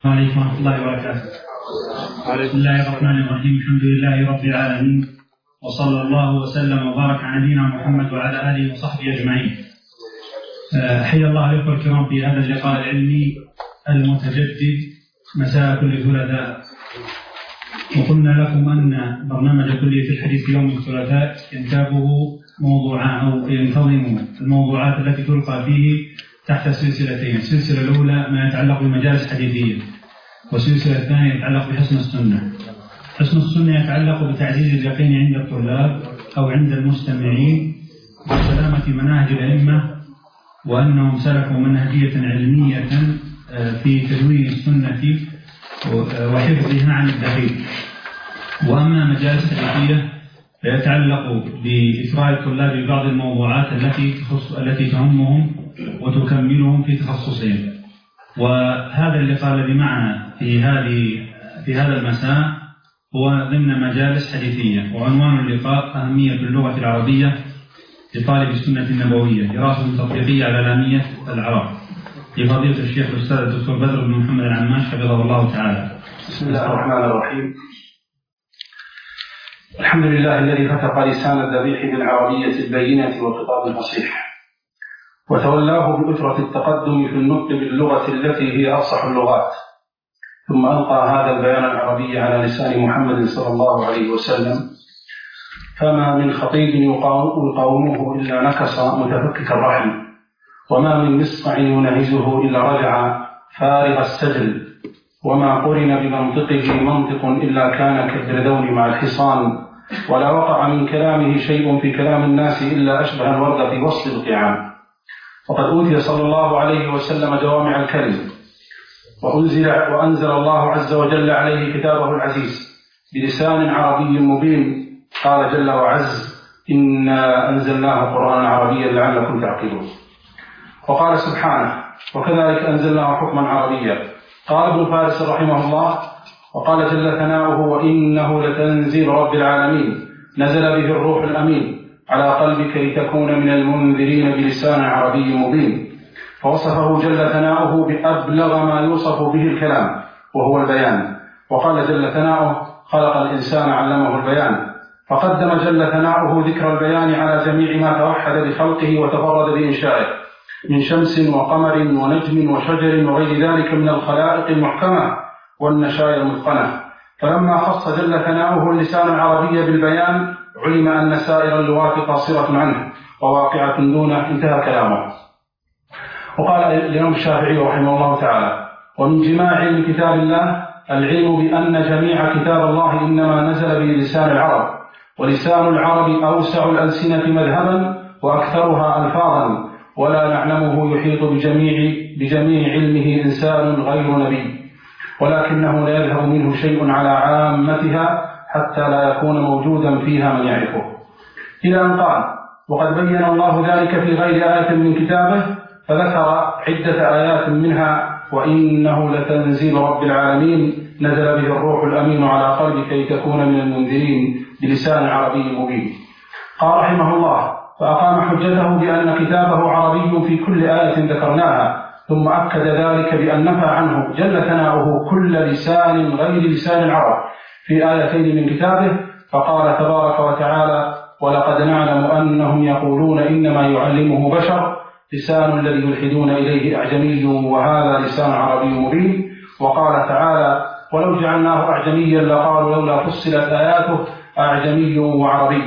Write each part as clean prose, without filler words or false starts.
عليكم ورحمة الله وبركاته. بسم الله الرحمن الرحيم. الحمد لله رب العالمين، وصلى الله وسلم وبارك على نبينا محمد وعلى آله وصحبه أجمعين. حيا الله الأخوة الكرام في هذا اللقاء العلمي المتجدد مساء كل ثلاثاء. وقلنا لكم أن برنامج كلية الحديث يوم الثلاثاء ينتابه موضوعان أو ينتظم الموضوعات التي تلقى فيه تحت سلسلتين. السلسلة الأولى ما يتعلق بالمجالس الحديثية، والسلسلة الثانية يتعلق بحسن السنة. حسن السنة يتعلق بتعزيز اليقين عند الطلاب أو عند المستمعين بسلامة مناهج الأئمة، وأنهم سلكوا منهجية علمية في تدوين السنة وحفظها عن الدقيق. وأما مجالس الحديثية فيتعلق بإثراء الطلاب ببعض الموضوعات التي تهمهم وتكملهم في تخصصهم. وهذا اللقاء الذي معنا في هذا المساء هو ضمن مجالس حديثية، وعنوان اللقاء أهمية اللغة العربية لطالب السنة النبوية، دراسة تطبيقية على لامية العرب، لفضيلة الشيخ الأستاذ الدكتور بدر بن محمد العماش حفظه الله تعالى. بسم الله الرحمن الرحيم. الحمد لله الذي فتق لسان الذبيح بالعربية البينة والخطاب الفصيح، وتولاه بأسرة التقدم في النطق باللغة التي هي أفصح اللغات، ثم ألقى هذا البيان العربي على لسان محمد صلى الله عليه وسلم، فما من خطيب يقاومه إلا نكص متفكك الرحم، وما من مصقع ينهزه إلا رجع فارغ السجل، وما قرن بمنطقه منطق إلا كان كالدردون مع الحصان، ولا وقع من كلامه شيء في كلام الناس إلا أشبه الورد في وصل القيعان. وقد أوتي صلى الله عليه وسلم جوامع الكلم، وأنزل الله عز وجل عليه كتابه العزيز بلسان عربي مبين. قال جل وعز: إنا أنزلناه قرآنا عربيا لعلكم تعقلون. وقال سبحانه: وكذلك أنزلناه حكما عربيا. قال ابن فارس رحمه الله: وقال جل ثناؤه: وإنه لتنزيل رب العالمين نزل به الروح الأمين على قلبك لتكون من المنذرين بلسان عربي مبين. فوصفه جل ثناؤه بأبلغ ما يوصف به الكلام وهو البيان. وقال جل ثناؤه: خلق الإنسان علمه البيان. فقدم جل ثناؤه ذكر البيان على جميع ما توحد بخلقه وتفرد بإنشائه من شمس وقمر ونجم وشجر وغير ذلك من الخلائق المحكمة والنشاء المتقنة. فلما خص جل ثناؤه اللسان العربي بالبيان علم أن سائر اللغات قاصرة عنه وواقعة دونه. انتهى كلامه. وقال الإمام الشافعي رحمه الله تعالى: ومن جماع علم كتاب الله العلم بأن جميع كتاب الله إنما نزل بلسان العرب، ولسان العرب أوسع الألسنة مذهبا وأكثرها ألفاظا، ولا نعلمه يحيط بجميع علمه إنسان غير نبي، ولكنه لا يذهب منه شيء على عامتها حتى لا يكون موجودا فيها من يعرفه. إلى أن قال: وقد بين الله ذلك في غير آية من كتابه، فذكر عدة آيات منها: وإنه لتنزيل رب العالمين نزل به الروح الأمين على قلبك لتكون من المنذرين بلسان عربي مبين. قال رحمه الله: فأقام حجته بأن كتابه عربي في كل آية ذكرناها، ثم أكد ذلك بأن نفى عنه جل ثناؤه كل لسان غير لسان العرب في آيتين من كتابه، فقال تبارك وتعالى: ولقد نعلم أنهم يقولون إنما يعلمه بشر، لسان الذي يلحدون إليه أعجمي وهذا لسان عربي مبين. وقال تعالى: ولو جعلناه أعجميا لقالوا لولا فصلت آياته أعجمي وعربي.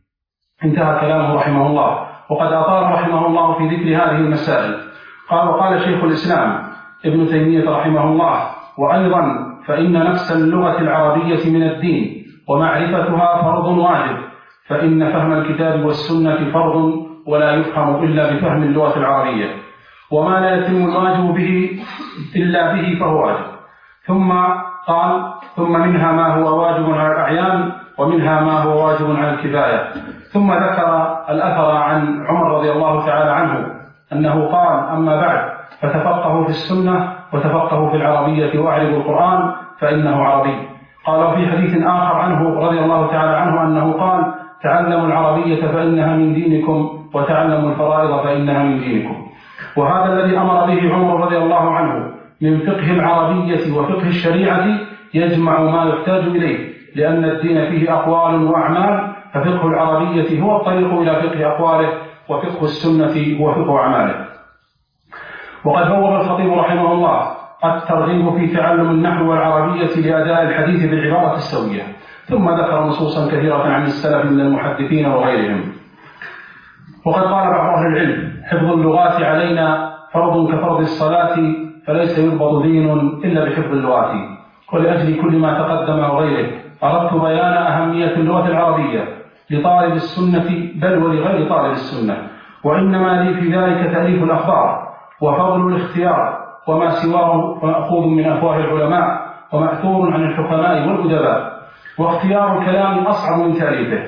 انتهى كلامه رحمه الله. وقد أطال رحمه الله في ذكر هذه المسائل. وقال شيخ الإسلام ابن تيمية رحمه الله: وأيضا فإن نفس اللغة العربية من الدين، ومعرفتها فرض واجب، فإن فهم الكتاب والسنة فرض ولا يفهم إلا بفهم اللغة العربية، وما لا يتم الواجب به إلا به فهو واجب. ثم قال: ثم منها ما هو واجب على الأعيان، ومنها ما هو واجب على الكفاية. ثم ذكر الأثر عن عمر رضي الله تعالى عنه أنه قال: أما بعد فتفقهوا في السنة وتفقهوا في العربية وأعرضوا القرآن فإنه عربي. قال في حديث آخر عنه رضي الله تعالى عنه أنه قال: تعلموا العربية فإنها من دينكم، وتعلموا الفرائض فإنها من دينكم. وهذا الذي أمر به عمر رضي الله عنه من فقه العربية وفقه الشريعة يجمع ما يحتاج إليه، لأن الدين فيه أقوال وأعمال، ففقه العربية هو الطريق إلى فقه أقواله، وفقه السنة هو فقه أعماله. وقد بوب الخطيب رحمه الله الترغيب في تعلم النحو والعربية لأداء الحديث بالعبارة السوية، ثم ذكر نصوصا كثيرة عن السلف من المحدثين وغيرهم. وقد قال بعض أهل العلم: حفظ اللغات علينا فرض كفرض الصلاة، فليس يربط دين إلا بحفظ اللغات. ولأجل كل ما تقدم وغيره أردت بيان أهمية اللغة العربية لطالب السنة بل ولغير طالب السنة، وإنما لي في ذلك تأليف الأخبار وفضل الاختيار، وما سواه مأخوذ من أفواه العلماء ومأثور عن الحكماء والأدباء، واختيار الكلام أصعب من تأليفه،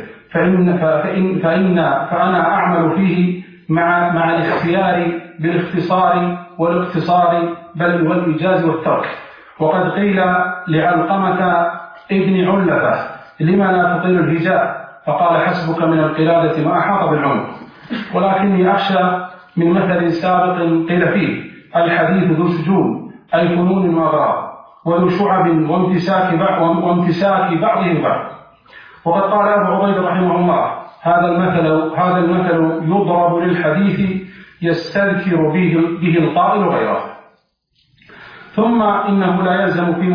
فأنا أعمل فيه مع الاختيار بالاختصار والاقتصار بل والإيجاز والترك. وقد قيل لعلقمة ابن علفة: لما لا تطيل الهجاء؟ فقال: حسبك من القلادة ما أحاط بالعنق. ولكني أخشى من مثل سابق قيل فيه: الحديث ذو سجون، أي فنون وأغراض، وذو شعب وامتساك بعضه بعض. وقد قال أبو عبيد رحمه الله: هذا المثل يضرب للحديث يستذكر به القائل غيره. ثم إنه لا يلزم في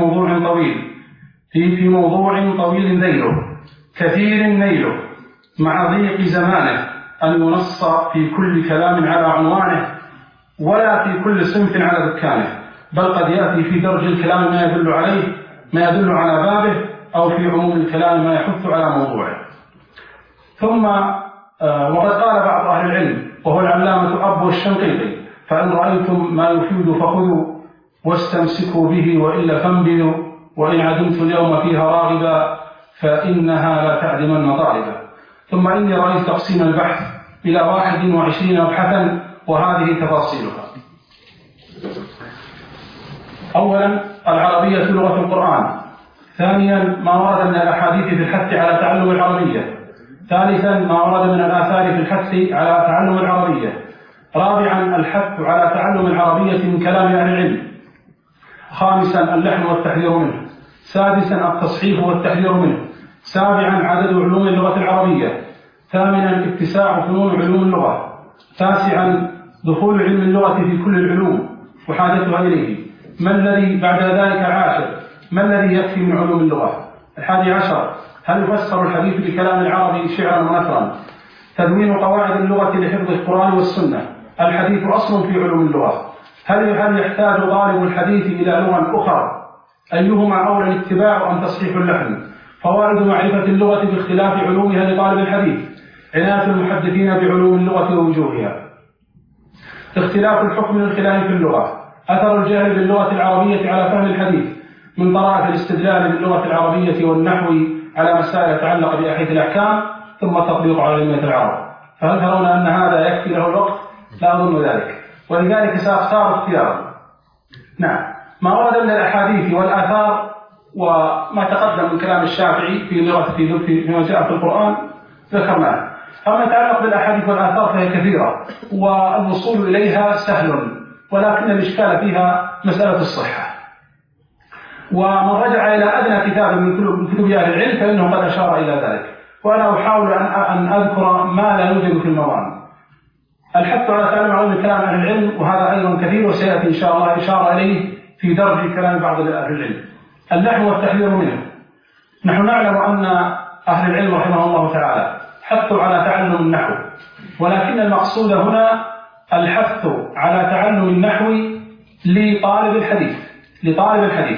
موضوع طويل ذيله كثير نيله مع ضيق زمانه أن ينص في كل كلام على عنوانه، ولا في كل صنف على دكانه، بل قد يأتي في درج الكلام ما يدل على بابه، أو في عموم الكلام ما يحث على موضوعه. ثم وقد قال بعض أهل العلم وهو العلامة أبو الشنقيطي: فإن رأيتم ما يفيد فخذوا واستمسكوا به، وإلا فانبذوا، وإن عدمت اليوم فيها راغبا فإنها لا تعدمن طالبا. ثم إني رأيت تقسيم البحث إلى 21 مبحثا، وهذه تفاصيلها. أولا: العربية لغة القرآن. ثانيا: ما ورد من الأحاديث في الحث على تعلم العربية. ثالثا: ما ورد من الآثار في الحث على تعلم العربية. رابعا: الحث على تعلم العربية من كلام أهل العلم. خامسا: اللحن والتحذير منه. سادسا: التصحيف والتحذير منه. سابعا: عدد علوم اللغة العربية. ثامنا: اتساع فنون علوم اللغة. تاسعا: دخول علم اللغة في كل العلوم وحاجتها إليه. ما الذي بعد ذلك؟ عاشر: ما الذي يكفي من علوم اللغة؟ 11: هل يفسر الحديث بكلام العربي شعرا ونثرا؟ تدوين قواعد اللغة لحفظ القرآن والسنة. الحديث أصل في علوم اللغة. هل يحتاج طالب الحديث إلى لغة أخرى؟ أيهما أولى الاتباع أم تصحيح اللحن؟ فوائد معرفة اللغة باختلاف علومها لطالب الحديث. عناية المحدثين بعلوم اللغة ووجوهها. اختلاف الحكم من خلال في اللغة. أثر الجهل باللغة العربية على فهم الحديث، من طرائق الاستدلال باللغة العربية والنحو على مسائل تتعلق بأحاديث الأحكام، ثم التطبيق على علمية العرب. فهل ترون أن هذا يكفي له الوقت؟ لا أظن ذلك، ولذلك سأختار اختيارا. نعم، ما ورد من الأحاديث والآثار وما تقدم من كلام الشافعي في لغة فيما جاء في القرآن ذكرناه. أما يتعلق بالأحاديث والآثار فهي كثيرة، والوصول إليها سهل، ولكن الإشكال فيها مسألة الصحة. ومن رجع إلى أدنى كتاب من كتب أهل العلم فإنه قد أشار إلى ذلك، وأنا أحاول أن أذكر ما لا يوجد في المضان. الحث على تعلم علوم كلام أهل العلم، وهذا أيضا كثير، وسيأتي إن شاء الله إشارة إليه في درج كلام بعض أهل العلم. اللحن والتحذير منه. نحن نعلم أن أهل العلم رحمه الله تعالى حثوا على تعلم النحو، ولكن المقصود هنا الحث على تعلم النحو لطالب الحديث.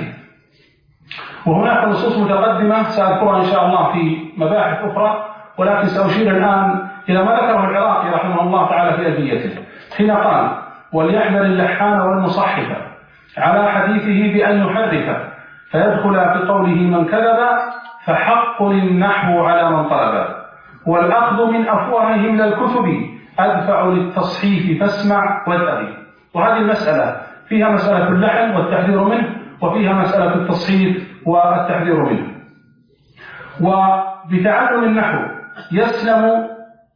وهناك نصوص متقدمة سأذكرها إن شاء الله في مباحث أخرى، ولكن سأشير الآن إلى ما ذكره العراقي رحمه الله تعالى في ألفيته، حين قال: وليحذر اللحان والمصحف على حديثه بأن يحرف، فيدخل في قوله من كذب، فحق النحو على من طلب، والأخذ من أفواههم للكتب أدفع للتصحيف فاسمع واتقي. وهذه المسألة فيها مسألة اللحن والتحذير منه، وفيها مسألة التصحيف والتحذير منه. وبتعلم النحو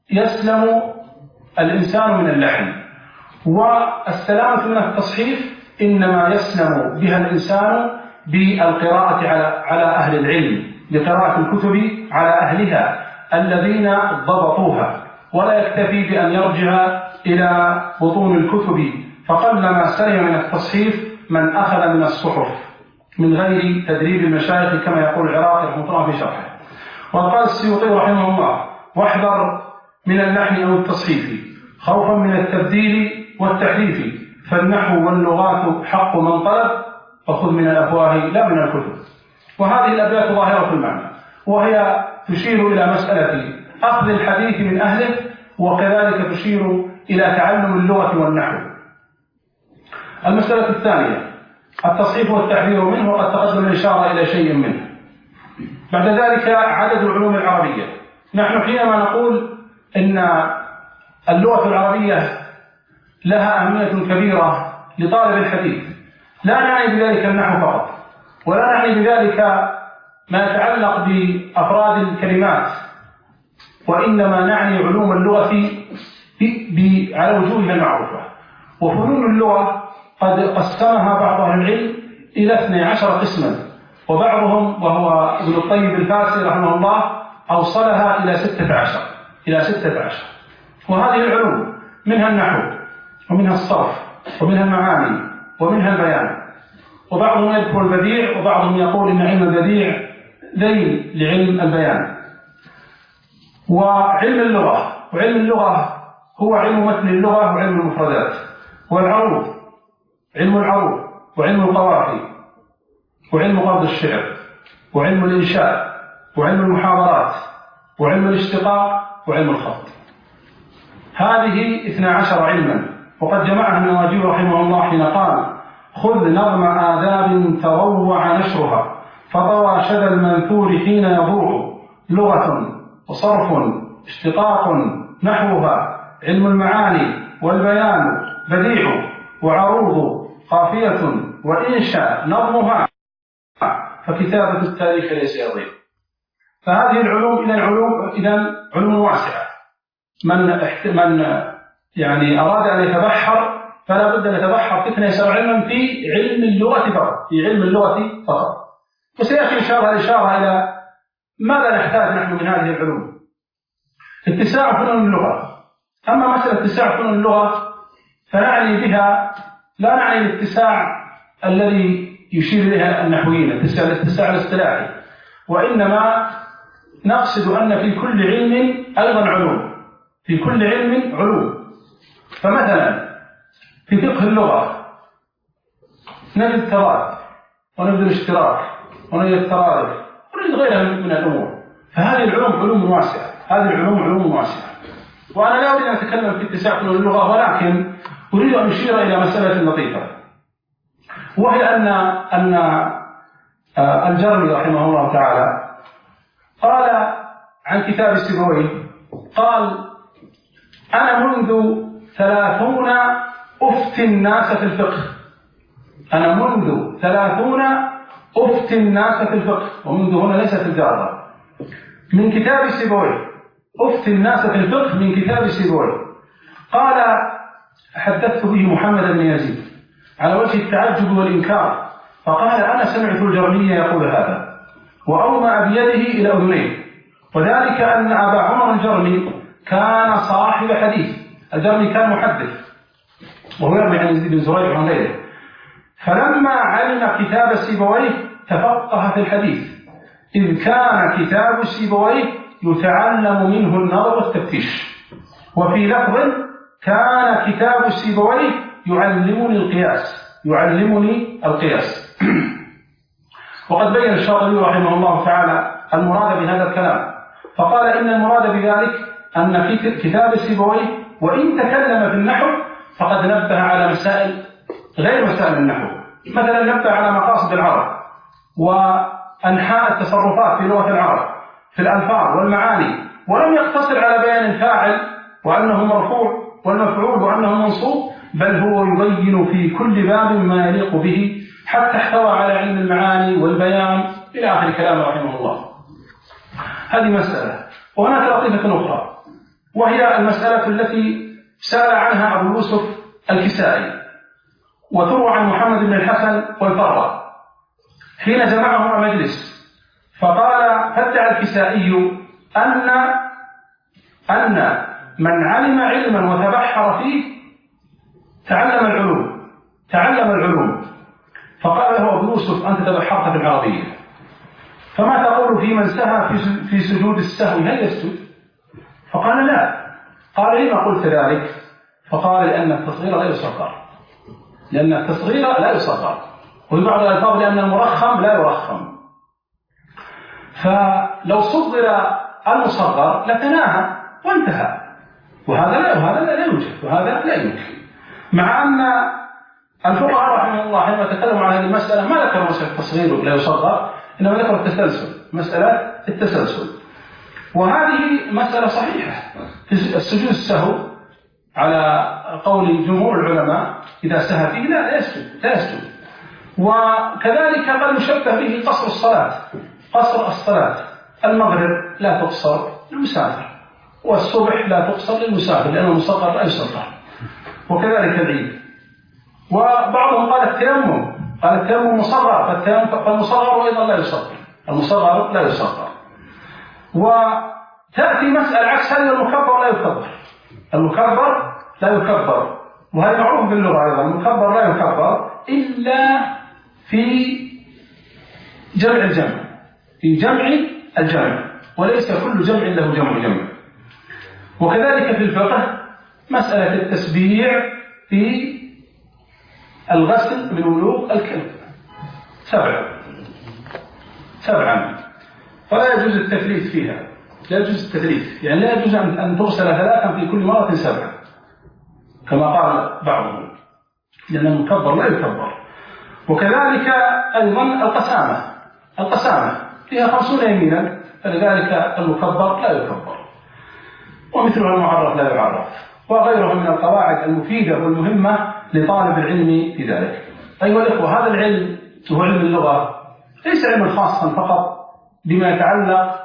يسلم الإنسان من اللحن، والسلامة من التصحيف إنما يسلم بها الإنسان بالقراءة على أهل العلم، بقراءة الكتب على أهلها الذين ضبطوها، ولا يكتفي بأن يرجع إلى بطون الكتب، فقلما سلم من التصحيف من أخذ من الصحف من غير تدريب المشايخ كما يقول العراقي رحمه الله في شرحه. وقال السيوطي رحمه الله: واحذر من اللحن أو التصحيف خوفا من التبديل والتحريف، فالنحو واللغات حق من طلب، فخذ من الأفواه لا من الكتب. وهذه الأبيات ظاهرة المعنى، وهي تشير إلى مسألة أخذ الحديث من أهله، وكذلك تشير إلى تعلم اللغة والنحو. المسألة الثانية التصحيف والتحذير منه، وقد تقدم الإشارة إلى شيء منه. بعد ذلك عدد العلوم العربية. نحن حينما نقول إن اللغة العربية لها أهمية كبيرة لطالب الحديث، لا نعني بذلك النحو فقط، ولا نعني بذلك ما يتعلق بأفراد الكلمات، وإنما نعني علوم اللغة على وجوهها المعروفة. وفنون اللغة قد قسمها بعض أهل العلم إلى 12 قسما، وبعضهم وهو ابن الطيب الفاسي رحمه الله أوصلها إلى 16. وهذه العلوم منها النحو، ومنها الصرف، ومنها المعاني، ومنها البيان. وبعضهم يذكر البديع، وبعضهم يقول إن علم البديع ذيل لعلم البيان. وعلم اللغة هو علم متن اللغة وعلم المفردات، والعروض علم العروض، وعلم القوافي، وعلم قصد الشعر، وعلم الإنشاء، وعلم المحاضرات، وعلم الاشتقاق، وعلم الخط. هذه 12 علما، وقد جمعها النواجذ رحمه الله حين قال: خذ نظم آداب تروع نشرها، فطوى شذا المنثور حين يضوع، لغة وصرف اشتقاق نحوها، علم المعاني والبيان بديع، وعروض قافية وإنشاء نظمها، فكتابة التاريخ ليس يضيع. فهذه العلوم إذن علوم واسعة. من يعني أراد أن يتبحر فلا بد أن يتبحر في 12 علما في علم اللغة فقط. وسيأتي إن شاء الله الإشارة إلى ماذا نحتاج نحن من هذه العلوم. اتساع فنون اللغة. أما مسألة اتساع فنون اللغة فنعني بها لا نعني الاتساع الذي يشير إليها النحويين، الاتساع الاصطلاحي، وإنما نقصد أن في كل علم أيضا علوم، في كل علم علوم. فمثلا في فقه اللغة نجد التضاد، ونجد الاشتراك، ونجد الترادف، ونجد غيرها من الأمور. فهذه العلوم علوم واسعة. وأنا لا أريد أن أتكلم في اتساع فنون اللغة، ولكن أريد أن أشير إلى مسألة لطيفة، وهي أن الجرمي رحمه الله تعالى قال عن كتاب سيبويه، قال: أنا منذ 30 أفتي الناس في الفقه. ومنذ هنا ليست الجارة، من كتاب سيبويه، أفتي الناس في الفقه من كتاب سيبويه. قال: حدثت به محمد بن يزيد على وجه التعجب والإنكار، فقال: أنا سمعت الجرمي يقول هذا، وأومأ بيده إلى أذنيه. وذلك أن أبا عمر الجرمي كان صاحب حديث، الجرمي كان محدث، وهو يروي عن يزيد بن زريع وعن غيره. فلما علم كتاب سيبويه تفقه في الحديث، إذ كان كتاب سيبويه يتعلم منه النظر والتفتيش. وفي لفظ: كان كتاب سيبويه يعلمني القياس. وقد بين الشاطبي رحمه الله تعالى المراد بهذا الكلام، فقال: إن المراد بذلك أن في كتاب سيبويه وإن تكلم في النحو فقد نبه على مسائل غير مسائل النحو، مثلا نبه على مقاصد العرب وأنحاء التصرفات في لغة العرب في الألفاظ والمعاني، ولم يقتصر على بيان الفاعل وأنه مرفوع والمفعول وأنه منصوب، بل هو يبين في كل باب ما يليق به، حتى احتوى على علم المعاني والبيان إلى آخر كلامه رحمه الله. هذه مسألة. وهناك لطيفة أخرى، وهي المسألة التي سأل عنها أبو يوسف الكسائي، وتروى عن محمد بن الحسن والفراء حين جمعهم مجلس فقال فادعى الكسائي أن من علم علما وتبحر فيه تعلم العلوم. فقال له أبو يوسف أنت تبحرت في العربية فما تقول في من سهى في سجود السهو هل يسجد؟ فقال لا. قال لما قلت ذلك؟ فقال لأن التصغير لا يصغر وفي بعض الألفاظ لأن المرخم لا يرخم. فلو صغر المصغر لتناهى وانتهى وهذا لا يوجد وهذا لا يمكن. مع أن الفقهاء رحمه الله حينما تكلموا عن هذه المسألة ما ذكروا مسألة التصغير لا يصغر إنما ذكروا مسألة التسلسل. وهذه مسألة صحيحة في السجود السهو على قول جمهور العلماء إذا سهى فيه لا يسجد. وكذلك قد يشبه به قصر الصلاة. المغرب لا تقصر للمسافر والصبح لا تقصر للمسافر لأنه مصغر لا يصغر وكذلك العيد. وبعضهم قال التيمم مصغر فالمصغر أيضا لا يصغر. وتأتي مسألة عكس هذا المكبر لا يكبر وهذا معروف باللغة أيضا. المكبر لا يكبر إلا في جمع الجمع وليس كل جمع له جمع. وكذلك في الفقه مسألة التسبيع في الغسل من ولوغ الكلب 7 فلا يجوز التثليث فيها. يعني لا يجوز أن تغسل 3 في كل مرة 7 كما قال بعضهم لأن المكبر لا يكبر. وكذلك أيضا القسامة فيها 50 يمينا فلذلك المكبر لا يكبر ومثلها المعرف لا يعرف وغيرها من القواعد المفيدة والمهمة لطالب العلم في ذلك. أيها الإخوة هذا العلم هو علم اللغة ليس علما خاصا فقط بما يتعلق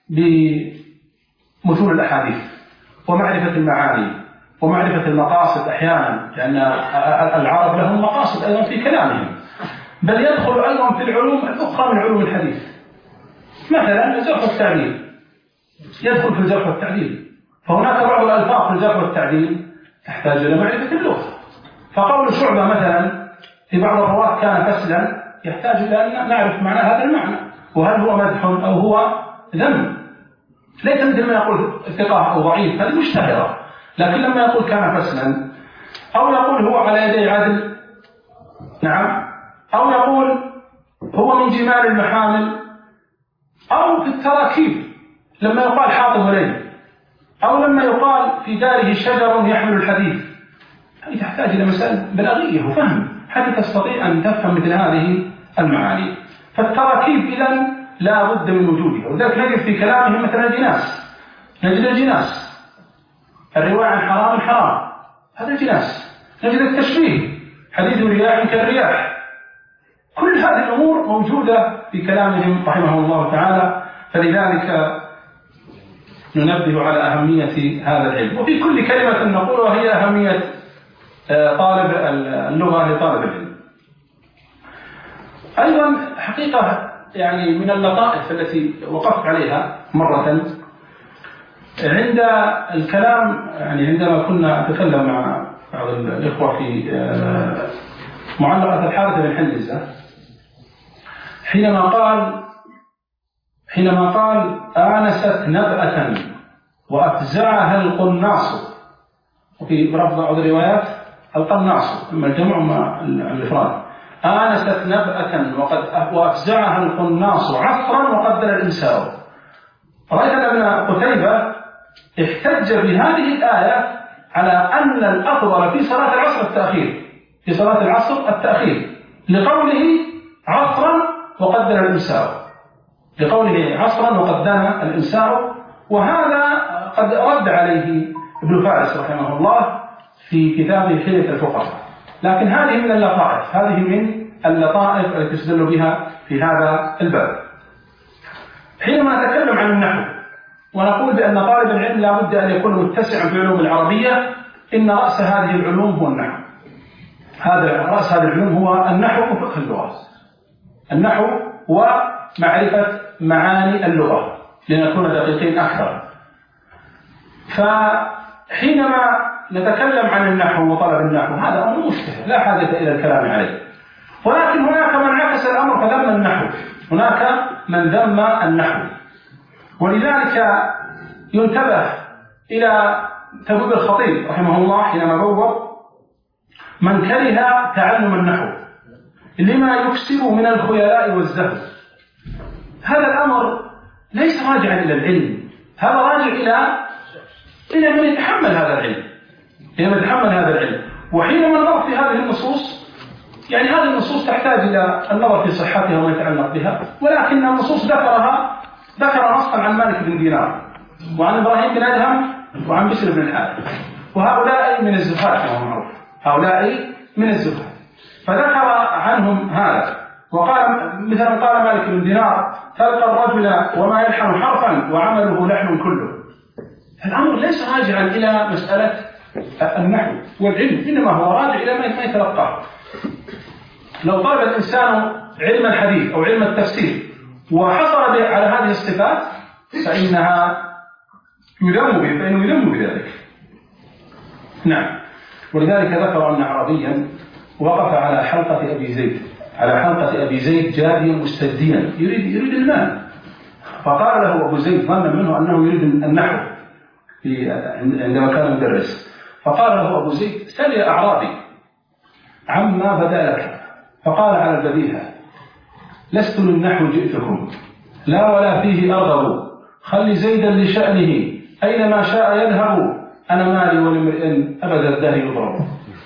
بمثول الأحاديث ومعرفة المعاني ومعرفة المقاصد أحيانا لأن العرب لهم مقاصد أيضا في كلامهم بل يدخل أيضا في العلوم الأخرى من علوم الحديث. مثلا الجرح والتعديل يدخل في الجرح والتعديل فهناك بعض الألفاظ في الجرح والتعديل تحتاج إلى معرفة اللغة. فقول شعبة مثلا في بعض الرواة كان فسلا يحتاج إلى أن نعرف معنى هذا المعنى وهل هو مدح أو هو ذم. ليس مثل ما يقول ثقة أو ضعيف هذه مشتهرة لكن لما يقول كان فسلا أو يقول هو على يدي عدل أو يقول هو من جمال المحامل أو في التراكيب لما يقال حاطب وليل أو لما يقال في داره شجر يحمل الحديث هذه تحتاج إلى مسائل بلاغية وفهم حتى تستطيع أن تفهم مثل هذه المعاني. فالتراكيب إذن لا بد من وجودها وذلك نجد في كلامهم مثلا الجناس الرواية عن حرام هذا الجناس. نجد التشبيه حديث رياح كالرياح. كل هذه الأمور موجودة في كلامهم رحمه الله تعالى فلذلك ننبه على أهمية هذا العلم. وفي كل كلمة نقولها هي أهمية طالب اللغة لطالب العلم. أيضا حقيقة يعني من اللطائف التي وقفت عليها مرة عند الكلام يعني عندما كنا نتكلم مع بعض الإخوة في معلقة الحارث بن حنزة حينما قال آنست نبأة وأفزعها القناص وفي بعض الروايات القناص أما الجمع وما الإفراد آنست نبأة وأفزعها القناص عصرا وقدر الإنسان. رأيت أن ابن قتيبة احتج بهذه الآية على أن الأفضل في صلاة العصر التأخير لقوله عصرا وقدر الإنسان وهذا قد رد عليه ابن فارس رحمه الله في كتابه حلية الفقهاء. لكن هذه من اللطائف التي تستدل بها في هذا الباب. حينما نتكلم عن النحو ونقول بأن طالب العلم لا بد أن يكون متسعا في علوم العربية إن رأس هذه العلوم هو النحو رأس هذا العلوم هو النحو وفقه اللغة. النحو ومعرفة معاني اللغة لنكون دقيقين أكثر. فحينما نتكلم عن النحو وطلب النحو هذا أمر مشتهر لا حاجة إلى الكلام عليه، ولكن هناك من عكس الأمر فذم النحو، هناك من ذم النحو. ولذلك ينتبه إلى تبويب الخطيب رحمه الله حينما بوب من كره تعلم النحو لما يكسب من الخيلاء والزهد. هذا الأمر ليس راجعا إلى العلم، هذا راجع إلى من يتحمل هذا العلم، وحينما نظر في هذه النصوص، يعني هذه النصوص تحتاج إلى النظر في صحتها وما يتعلق بها، ولكن النصوص ذكر نصا عن مالك بن دينار وعن إبراهيم بن أدهم وعن بشر بن الحارث، وهؤلاء من الزهاد كما معروف، هؤلاء من الزهاد، فذكر عنهم هذا. وقال مثلا قال مالك بن دينار تلقى الرجل وما يلحن حرفا وعمله لحن كله. الأمر ليس راجعا إلى مسألة النحو والعلم، إنما هو راجع إلى ما يتلقاه. لو طلب الإنسان علم الحديث أو علم التفسير وحصل على هذه الصفات فإنه يذم بذلك. نعم. ولذلك ذكر أن أعرابيا وقف على حلقة أبي زيد جاريا مستدينا يريد المال، فقال له أبو زيد ظن منه أنه يريد النحو عندما كان مدرس، فقال له أبو زيد سل يا أعرابي عما بدا لك، فقال على البديهة لست للنحو جئتكم لا ولا فيه أرغب، خلي زيدا لشأنه أينما شاء يذهب، أنا مالي ولامرئ أبدا الدهر يضرب.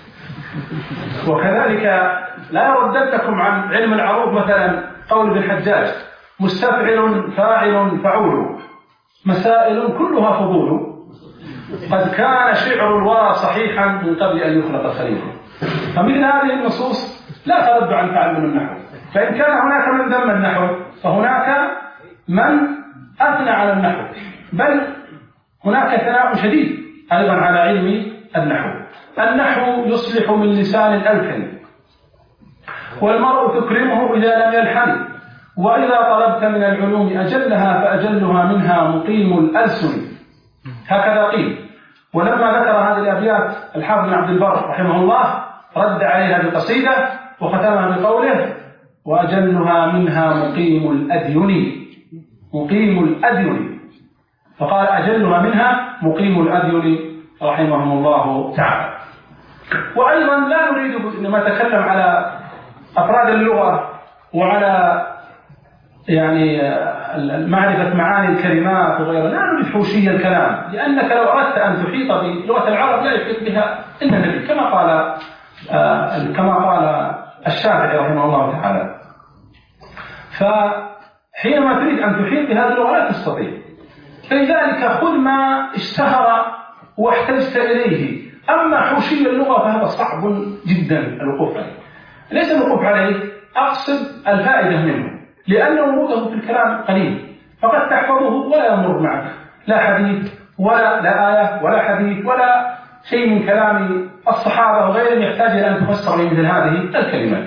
وكذلك لا يرددكم عن علم العروض مثلا قول ابن الحجاج مستفعل فاعل فعول مسائل كلها فضول، قد كان شعر الورى صحيحا من قبل أن يخلق الخليل. فمثل هذه النصوص لا ترد عن تعلم النحو، فإن كان هناك من ذم النحو فهناك من أثنى على النحو، بل هناك ثناء شديد أيضا على علم النحو. النحو يصلح من لسان الألكن، والمرء تكرمه إذا لم يلحن، وإذا طلبت من العلوم أجلها فأجلها منها مقيم الألسن. هكذا قيل. ولما ذكر هذه الأبيات الحافظ بن عبد البر رحمه الله رد عليها بقصيدة وختمها بقوله وأجلها منها مقيم الأدين، فقال أجلها منها مقيم الأدين رحمهم الله تعالى. وأيضا لا نريد إنما نتكلم على أفراد اللغة وعلى يعني معرفة معاني الكلمات وغيرها، لا نريد حوشي الكلام، لأنك لو أردت أن تحيط بلغة العرب لا يحيط بها إلا النبي، كما قال الشافعي رحمه الله تعالى. فحينما تريد أن تحيط بهذه اللغة لا تستطيع، فلذلك خذ ما اشتهر واحتجت إليه. أما حوشي اللغة فهذا صعب جدا الوقوف عليه، ليس الوقوف عليه، أقصد الفائدة منه، لأن وروده في الكلام قليل، فقد تحفظه ولا يمر معك لا حديث لا آية ولا حديث ولا شيء من كلام الصحابة وغيرهم يحتاج إلى أن تفسر مثل هذه الكلمات.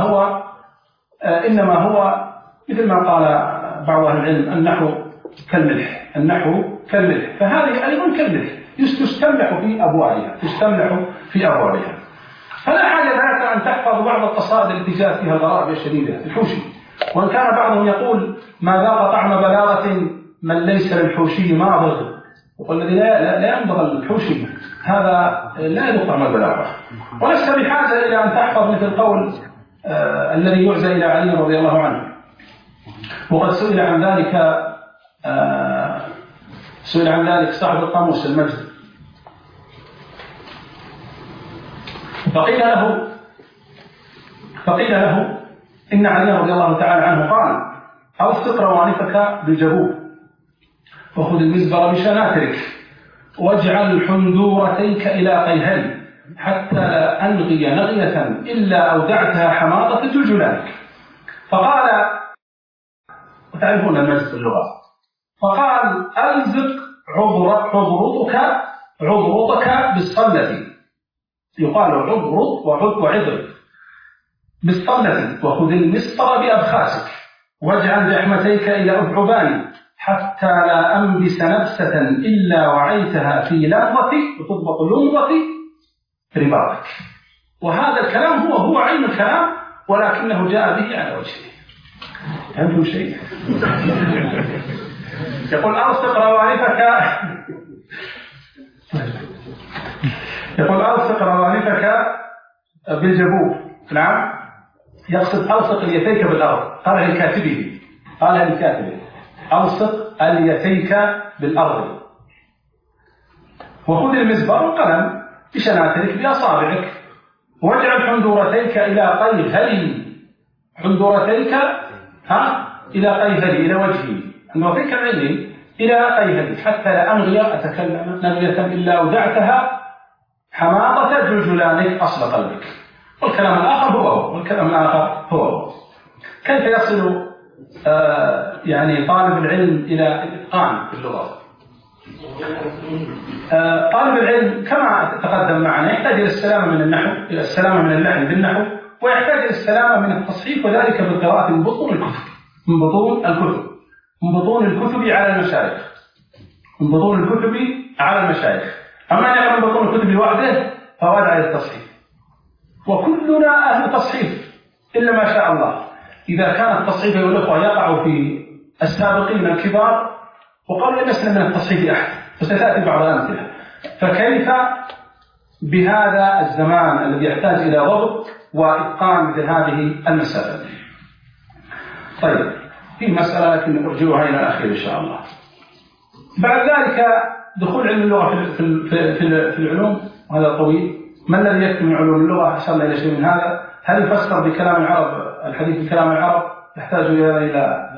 إنما هو مثل ما قال بعض أهل العلم النحو كالملح، فهذه أيضا كالملح تستملح في أبوابها، فلا حاجة لك أن تحفظ بعض القصائد التي جاءت فيها الغرائب الشديدة الحوشي، وإن كان بعضهم يقول ما ذاق طعم بلاغة من ليس للحوشي ماضغ، والذي لا ينبغ الحوشي هذا لا يذوق طعم البلاغة. ولست بحاجة إلى أن تحفظ مثل قول الذي يعزى إلى علي رضي الله عنه، وقد سئل عن ذلك صاحب القاموس المجد، فقيل له إن علي رضي الله تعالى عنه قال أوثق روانفك بالجبوب وخذ المزبر بشناترك واجعل حندورتيك إلى قيهل حتى لا أنغي نغية إلا أودعتها حماضة جلجلانك. فقال وتعرفون المجد في اللغة، فقال ألزق عضرتك بالصلة يقال عضرض وعضر بالصلة، وخذ المسطر بأبخاسك واجعل جحمتيك إلى أبعبان حتى لا أنبس نبسة إلا وعيتها في لمضة وتضبط لمضة رباطك. وهذا الكلام هو عين الكلام، ولكنه جاء به على وجهه. فهمتم شيء؟ يقول ألصق روانفك بالجبوب. نعم، يقصد ألصق اليتيك بالأرض. قالها للكاتبه ألصق اليتيك بالأرض. وخذ المزبر والقلم بشناترك بأصابعك واجعل حندورتيك إلى قيهلي إلى وجهي، حندورتيك العلي إلى قيهلي حتى لا أنغي أتكلم نغية إلا أودعتها حماقة جلجلانك أصل قلبك. والكلام الآخر هو كيف يصل يعني طالب العلم إلى الإتقان في اللغة؟ طالب العلم كما تقدم معنا يحتاج إلى السلامة من النحو، إلى السلامة من اللحن بالنحو، ويحتاج إلى السلامة من التصحيف، وذلك بالقراءة من بطون الكتب على المشايخ. أما أن يقرأ من بطون الكتب وحده فهو على التصحيف، وكلنا أهل تصحيف إلا ما شاء الله. إذا كان التصحيف والأخوة يقع في السابقين الكبار وقالوا لم يسلم من التصحيف أحد، وستأتي بعض الأمثلة. فكيف بهذا الزمان الذي يحتاج إلى ضبط وإتقان مثل هذه المسائل؟ طيب، في مسألة لكن نرجوها إلى الأخير إن شاء الله. بعد ذلك دخول علم اللغة في العلوم، وهذا طويل. ما الذي يكفي من علوم اللغة؟ حصلنا إلى شيء من هذا. هل يفسر بكلام العرب الحديث بكلام العرب؟ يحتاج إلى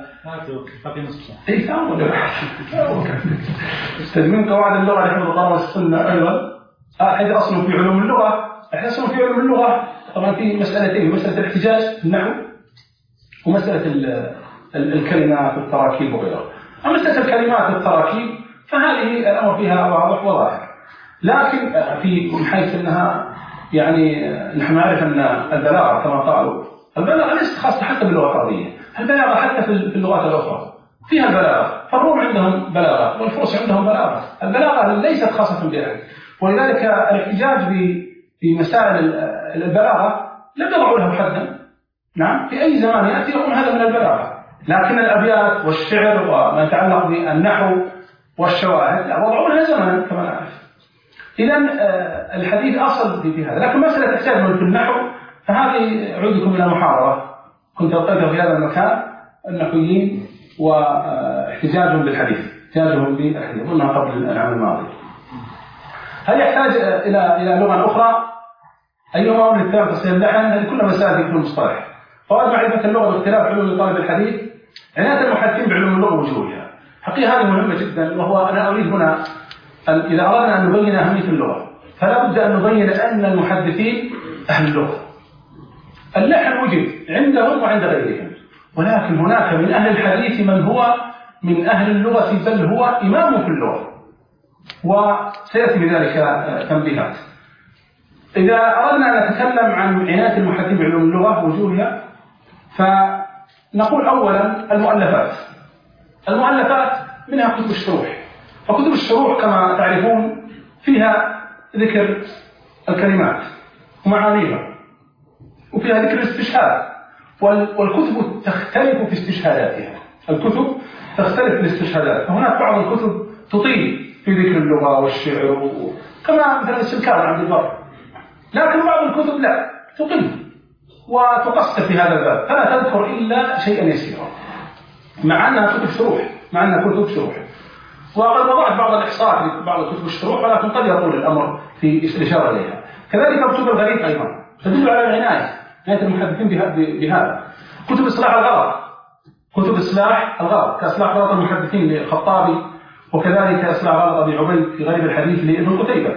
تدوين قواعد اللغة لحفظ القرآن والسنة. أيضا هذا أصل في علوم اللغة. أصل في علوم اللغة طبعا في مسألتين: مسألة الاحتجاج بالنحو، ومسألة الكلمات والتراكيب وغيرها. أما مسألة الكلمات والتراكيب فهذه الأمر فيها واضح وظاهر، لكن من حيث أنها يعني نحن نعرف أن البلاغة كما قالوا، البلاغة ليست خاصة حتى باللغة العربية، البلاغة حتى في اللغات الأخرى فيها البلاغة. فالروم عندهم بلاغة والفرس عندهم بلاغة. البلاغة ليست خاصة بها، ولذلك الاحتجاج بمسائل البلاغة لم يضعوا له حدا. نعم، في أي زمان يأتي يقول هذا من البلاغة، لكن الأبيات والشعر وما يتعلق بالنحو والشواهد وضعوا لها زمنا كما نعرف. إذن الحديث أصل في هذا. لكن مسألة احتجاج في النحو فهذه أعودكم إلى محاضرة كنت ألقيتها في هذا المكان، النحويين واحتجاجهم بالحديث، قلنا قبل العام الماضي. هل يحتاج إلى لغة أخرى؟ أيهما هو الاتباع تصحيح اللحن؟ هذه كلها مسائل في المصطلح. فوائد معرفة اللغة باختلاف علوم طالب الحديث. عناية المحدثين بعلوم اللغة وجوهها. حقيقة هذه مهمة جدا، وهو أنا أريد هنا إذا أردنا أن نبين أهمية اللغة فلا بد أن نبين أن المحدثين أهل اللغة. اللحن وجد عندهم وعند غيرهم، ولكن هناك من أهل الحديث من هو من أهل اللغة، بل هو إمام في اللغة، وسيأتي بذلك تنبيهات. إذا أردنا أن نتكلم عن عناية المحدثين بعلوم اللغة وجوهها فنقول أولا المؤلفات منها كتب الشروح. وكتب الشروح كما تعرفون فيها ذكر الكلمات ومعانيها، وفيها ذكر الاستشهاد، والكتب تختلف في استشهاداتها. الكتب تختلف في الاستشهادات، فهناك بعض الكتب تطيل في ذكر اللغة والشعر كما مثلا السلكان عند البر، لكن بعض الكتب لا تقل وتقصر في هذا الباب، فلا تذكر إلا شيئا يسيرا مع أنها كتب شروح. وقد وضعت بعض الإحصاء في بعض كتب الشروح، ولكن قد يطول الأمر في الإشارة إليها. كذلك كتب الغريب أيضا تدل على عناية المحدثين بهذا. كتب إصلاح الغلط كإصلاح غلط المحدثين للخطابي، وكذلك إصلاح غلط أبي عبيد في غريب الحديث لابن قتيبة.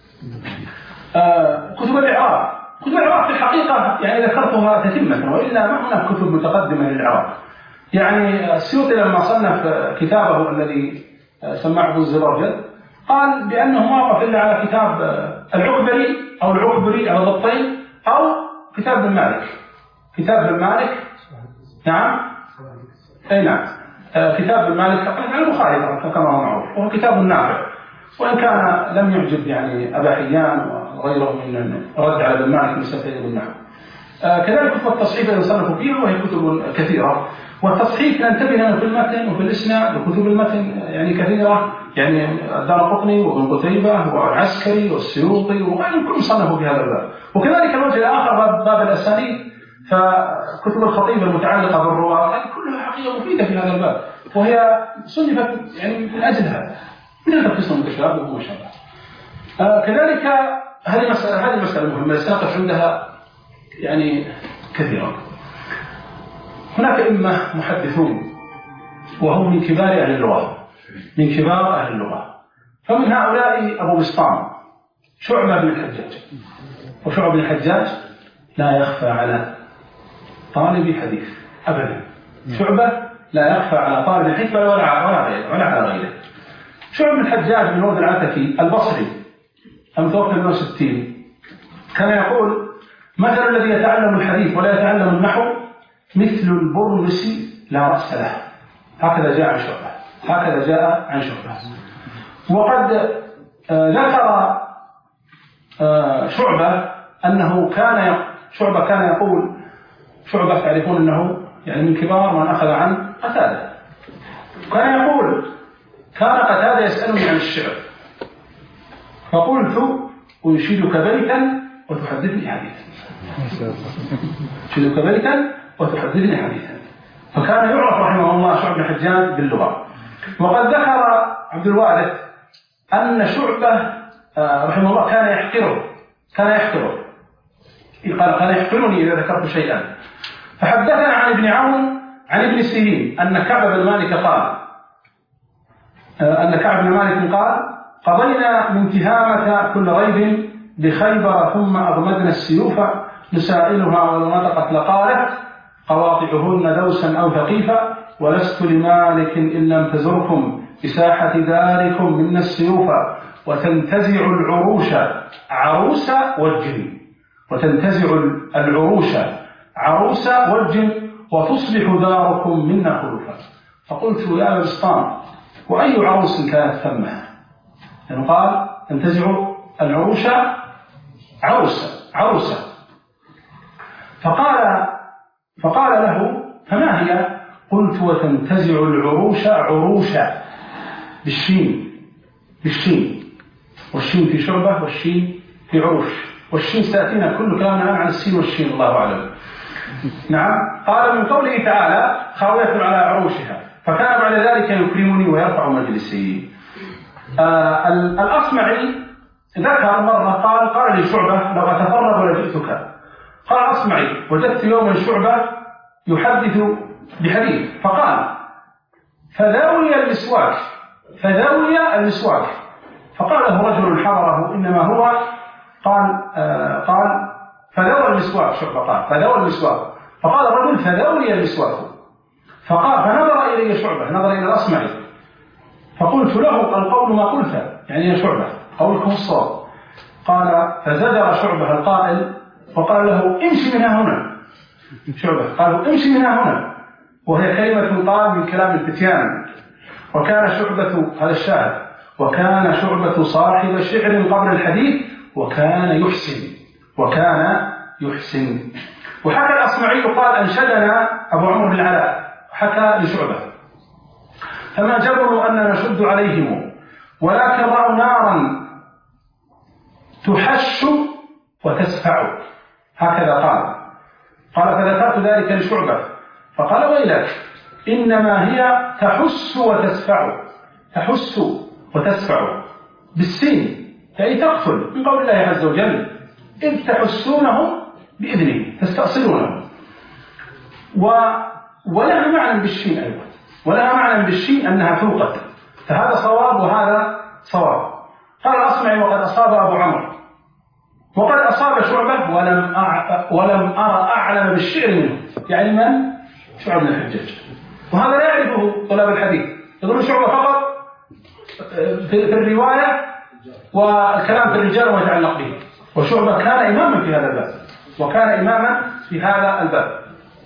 كتب الإعراب في الحقيقة يعني ذكرتها تتمة، وإلا ما هناك كتب متقدمة للإعراب. يعني السيوطي لما صنف كتابه الذي سماه الزبرجد قال بأنه ما وقف إلا على كتاب العكبري أو العكبري على ضبطين أو كتاب ابن مالك. كتاب ابن مالك نعم أي نعم كتاب ابن مالك عن البخاري كما هو معروف، وهو كتاب نافع، وإن كان لم يعجب يعني أبا حيان وغيره من رد على ابن مالك من سفير النحو. كذلك كتب التصحيف التي صنفوا فيها وهي كتب كثيرة، والتصحيح ننتبه له في المتن وفي الإسناد وكتب المتن يعني كثيرة، يعني الدارقطني وابن قتيبة والعسكري والسيوطي وغيرهم كلهم صنفوا في هذا الباب. وكذلك الوجه الآخر باب الأسانيد، فكتب الخطيب المتعلقة بالرواة كلها حقيقة مفيدة في هذا الباب، وهي صنفت يعني من أجل هذا، من هذا القسم المتشابه وما شابه. كذلك هذه مسألة مهمة يستناقش عندها يعني كثيرا. هناك أئمة محدثون وهم من كبار أهل اللغة، من كبار أهل اللغة، فمن هؤلاء أبو بسطام شعبة بن الحجاج. وشعبة بن الحجاج لا يخفى على طالب حديث أبدا، شعبة لا يخفى على طالب حديث ولا على غيره. شعبة بن الحجاج بن ولد العتكي البصري المتوفى 160 كان يقول: مثل الذي يتعلم الحديث ولا يتعلم النحو مثل البرمس لا رأس له. هكذا جاء عن شعبة، هكذا جاء عن شعبة. وقد ذكر شعبة أنه شعبة كان يقول، شعبة تعرفون أنه يعني من كبار من أخذ عن قتادة، كان يقول: كان قتادة يسألني عن الشعر فقلت: أنشدك بيتا وتحدثني حديثا. أنشدك بيتا وتحدثني حديثا. فكان يعرف رحمه الله شعبة بن الحجاج باللغة. وقد ذكر عبد الوارث أن شعبة رحمه الله كان يحقره قال يحقرني إذا ذكرت شيئا. فحدثنا عن ابن عون عن ابن سيرين أن كعب بن مالك قال: قضينا من تهامة كل ريب بخيبر ثم أغمدنا السيوف نسائلها ولو نطقت لقالت قواطعهن دوسا أو ثقيفا ولست لمالك إن لم تزركم بساحة داركم منا السيوف وتنتزع العروش عروس والجن، وتنتزع العروش عروس والجن وتصبح داركم منا خلفا. فقلت: يا أبا بسطام، وأي عروس كانت ثمها؟ يعني قال: تنتزع العروش عروسا. فقال له: فما هي؟ قلت: وتنتزع العروش عروشا بالشين، والشين في شعبة والشين في عروش، والشين سأتينا كل كلامنا عن السين والشين الله أعلم. نعم. قال: من قوله تعالى: خاوية على عروشها، فكان بعد ذلك يكرمني ويرفع مجلسي. الأصمعي ذكر مرة قال لي شعبة: لو أتفرغ لجئتك. قال الأصمعي: وجدت يوما شعبة يحدث بحديث فقال: فذاوي المسواك. فقال له رجل حضره: إنما هو قال فذوى المسواك. شعبة قال: فذوى المسواك. فقال الرجل: فذوي المسواك. فنظر إلي شعبة، نظر إلى الأصمعي، فقلت له: القول ما قلت، يعني يا شعبة قولكم الصواب. قال: فزجر شعبة القائل وقال له: امشي منها هنا. شعبة قال: امشي منها هنا، وهي كلمة قال من كلام الفتيان. وكان شعبة، هذا الشاهد، وكان شعبة صاحب شعر قبل الحديث وكان يحسن. وحكى الأصمعي قال: أنشدنا أبو عمرو بن العلاء، حكى لشعبة: فما جبروا أن نشد عليهم ولكن رأوا نارا تحش وتسفع. هكذا قال. فذكرت ذلك لشعبة فقال: ويلك، إنما هي تحس وتسفع بالسين، يعني تقتل، من قول الله عز وجل: إذ تحسونهم بإذنه، تستأصلونهم. ولها معنى بالشين أيضا، ولها معنى بالشين أنها توقد، فهذا صواب وهذا صواب. قال الأصمعي: وقد أصاب أبو عمرو وقد أصاب شعبة ولم أرى أعلم بالشعر منه. يعني من؟ شعبة بن الحجاج. وهذا لا يعرفه طلاب الحديث، يقولون شعبة فقط في الرواية والكلام في الرجال وما يتعلق به. وشعبة كان إماما في هذا الباب، وكان إماما في هذا الباب.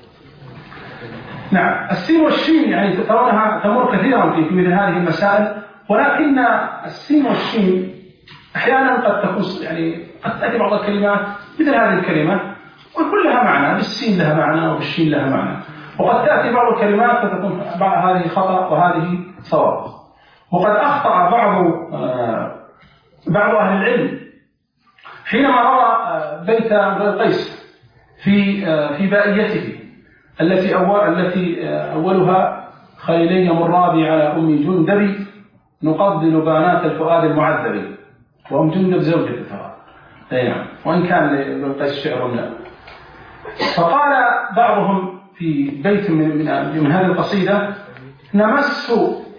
نعم. السين والشين يعني ترونها تمر كثيرا في مثل هذه المسائل، ولكن السين والشين أحيانا قد تكون يعني قد تأتي بعض الكلمات مثل هذه الكلمة ويكون لها معنى، بالسين لها معنى وبالشين لها معنى، وقد تأتي بعض الكلمات فتكون هذه خطأ وهذه صواب. وقد أخطأ بعض أهل العلم حينما روى بيت امرئ القيس في بائيته التي أولها خيلين يمران على أم جندب نقبل بنات الفؤاد المعذب، وأم جندب زوجة ترى نعم، وإن كان لابن القيس شعر لا. فقال بعضهم في بيت من هذه القصيدة: نمس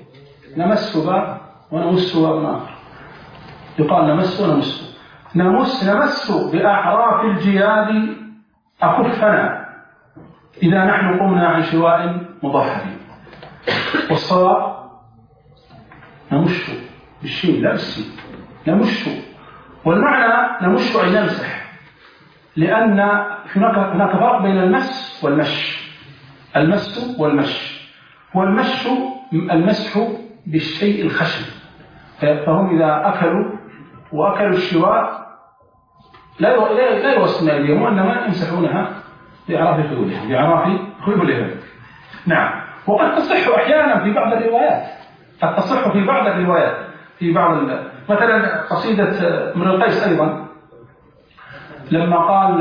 ونمس ونآخر، يقال نمس ونمس، نمس بأعراف الجياد أكفنا إذا نحن قمنا عن شواء مضحد. والصواب نمش بالشين لا بالسين، نمش، والمعنى نمش أي نمسح، لأن هناك فرق بين المس والمش. المس والمش المسح بالشيء الخشن، فهم إذا أكلوا الشواء لا يوصلون أيديهم، وإنما يمسحونها بأعراف خيولهم. نعم. وقد تصح أحيانا في بعض الروايات، في بعض مثلا قصيدة امرئ القيس أيضا لما قال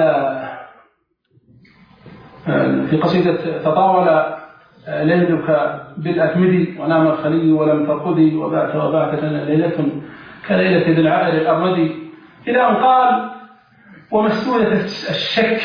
في قصيدة: تطاول ليلك بالأكمد ونام الخلي ولم ترقدي وبعثت ليلة كليلة ذي العائر الأرمدي، إلى أن قال: ومسرودة الشك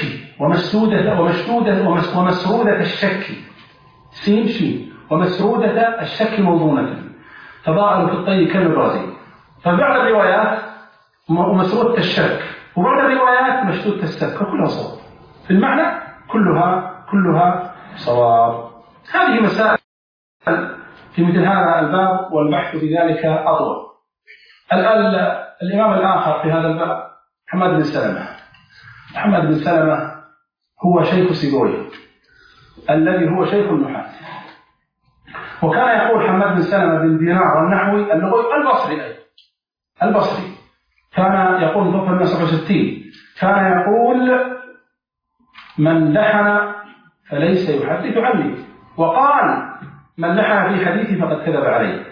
ومسرودة الشك سين شين، ومسرودة الشك موضونة تضاءل في الطي كالرازي. فبعض الروايات ومسرودة الشك، وبعض الروايات مشدودة السك، كلها صواب في المعنى، كلها صواب. هذه مسائل في مثل هذا الباب، والبحث في ذلك أطول. الإمام الآخر في هذا الباب محمد بن سلمة هو شيخ سيبويه الذي هو شيخ النحاة، وكان يقول حماد بن سلمة بن دينار النحوي اللغوي البصري كان يقول ضبط 167 كان يقول: من لحن فليس يحدث عني، وقال: من لحن في حديثي فقد كذب عليه.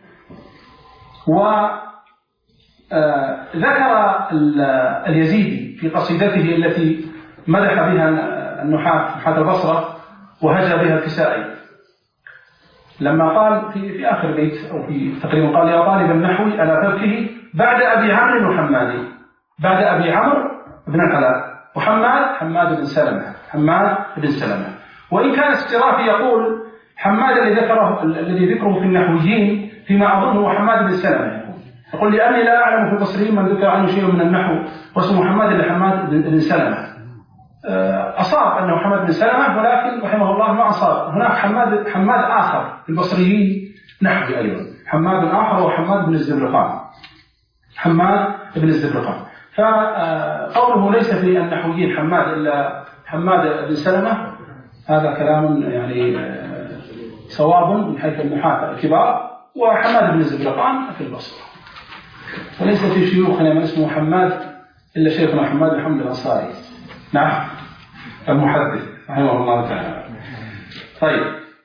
وذكر اليزيدي في قصيدته التي مدح بها نحاة البصرة وهجى بها الكسائي، لما قال في آخر بيت أو في تقريبا قال: يا طالب النحو ألا تبكه بعد أبي عمرو وحمادي، بعد أبي عمرو بن العلاء حماد بن سلمة. وإن كان السرافي يقول حماد الذي ذكره في النحويين فيما أظنه هو حماد بن سلمة، يقول: لأني لا أعلم في البصريين من ذكر عنه شيء من النحو واسمه حماد بن سلمة. أصاب أنه حماد بن سلمة، ولكن رحمه الله ما أصاب. هناك حماد آخر في البصريين نحوي أيضا، حماد آخر هو حماد بن الزبرقان. فقوله ليس في النحويين حماد إلا حماد بن سلمة هذا كلام يعني صواب من حيث النحاة الكبار، وحماد بن الزبرقان في البصرة، وليس في شيوخنا من اسمه حماد إلا شيخنا حماد بن حمد الأنصاري، نعم، المحدث رحمه الله تعالى. طيب،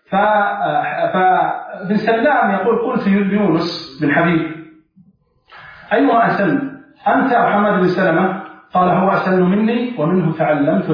فابن سلام يقول: قلت ليونس بن حبيب: أيها أسن أنت أو حماد بن سلمة؟ قال: هو أسن مني ومنه تعلمت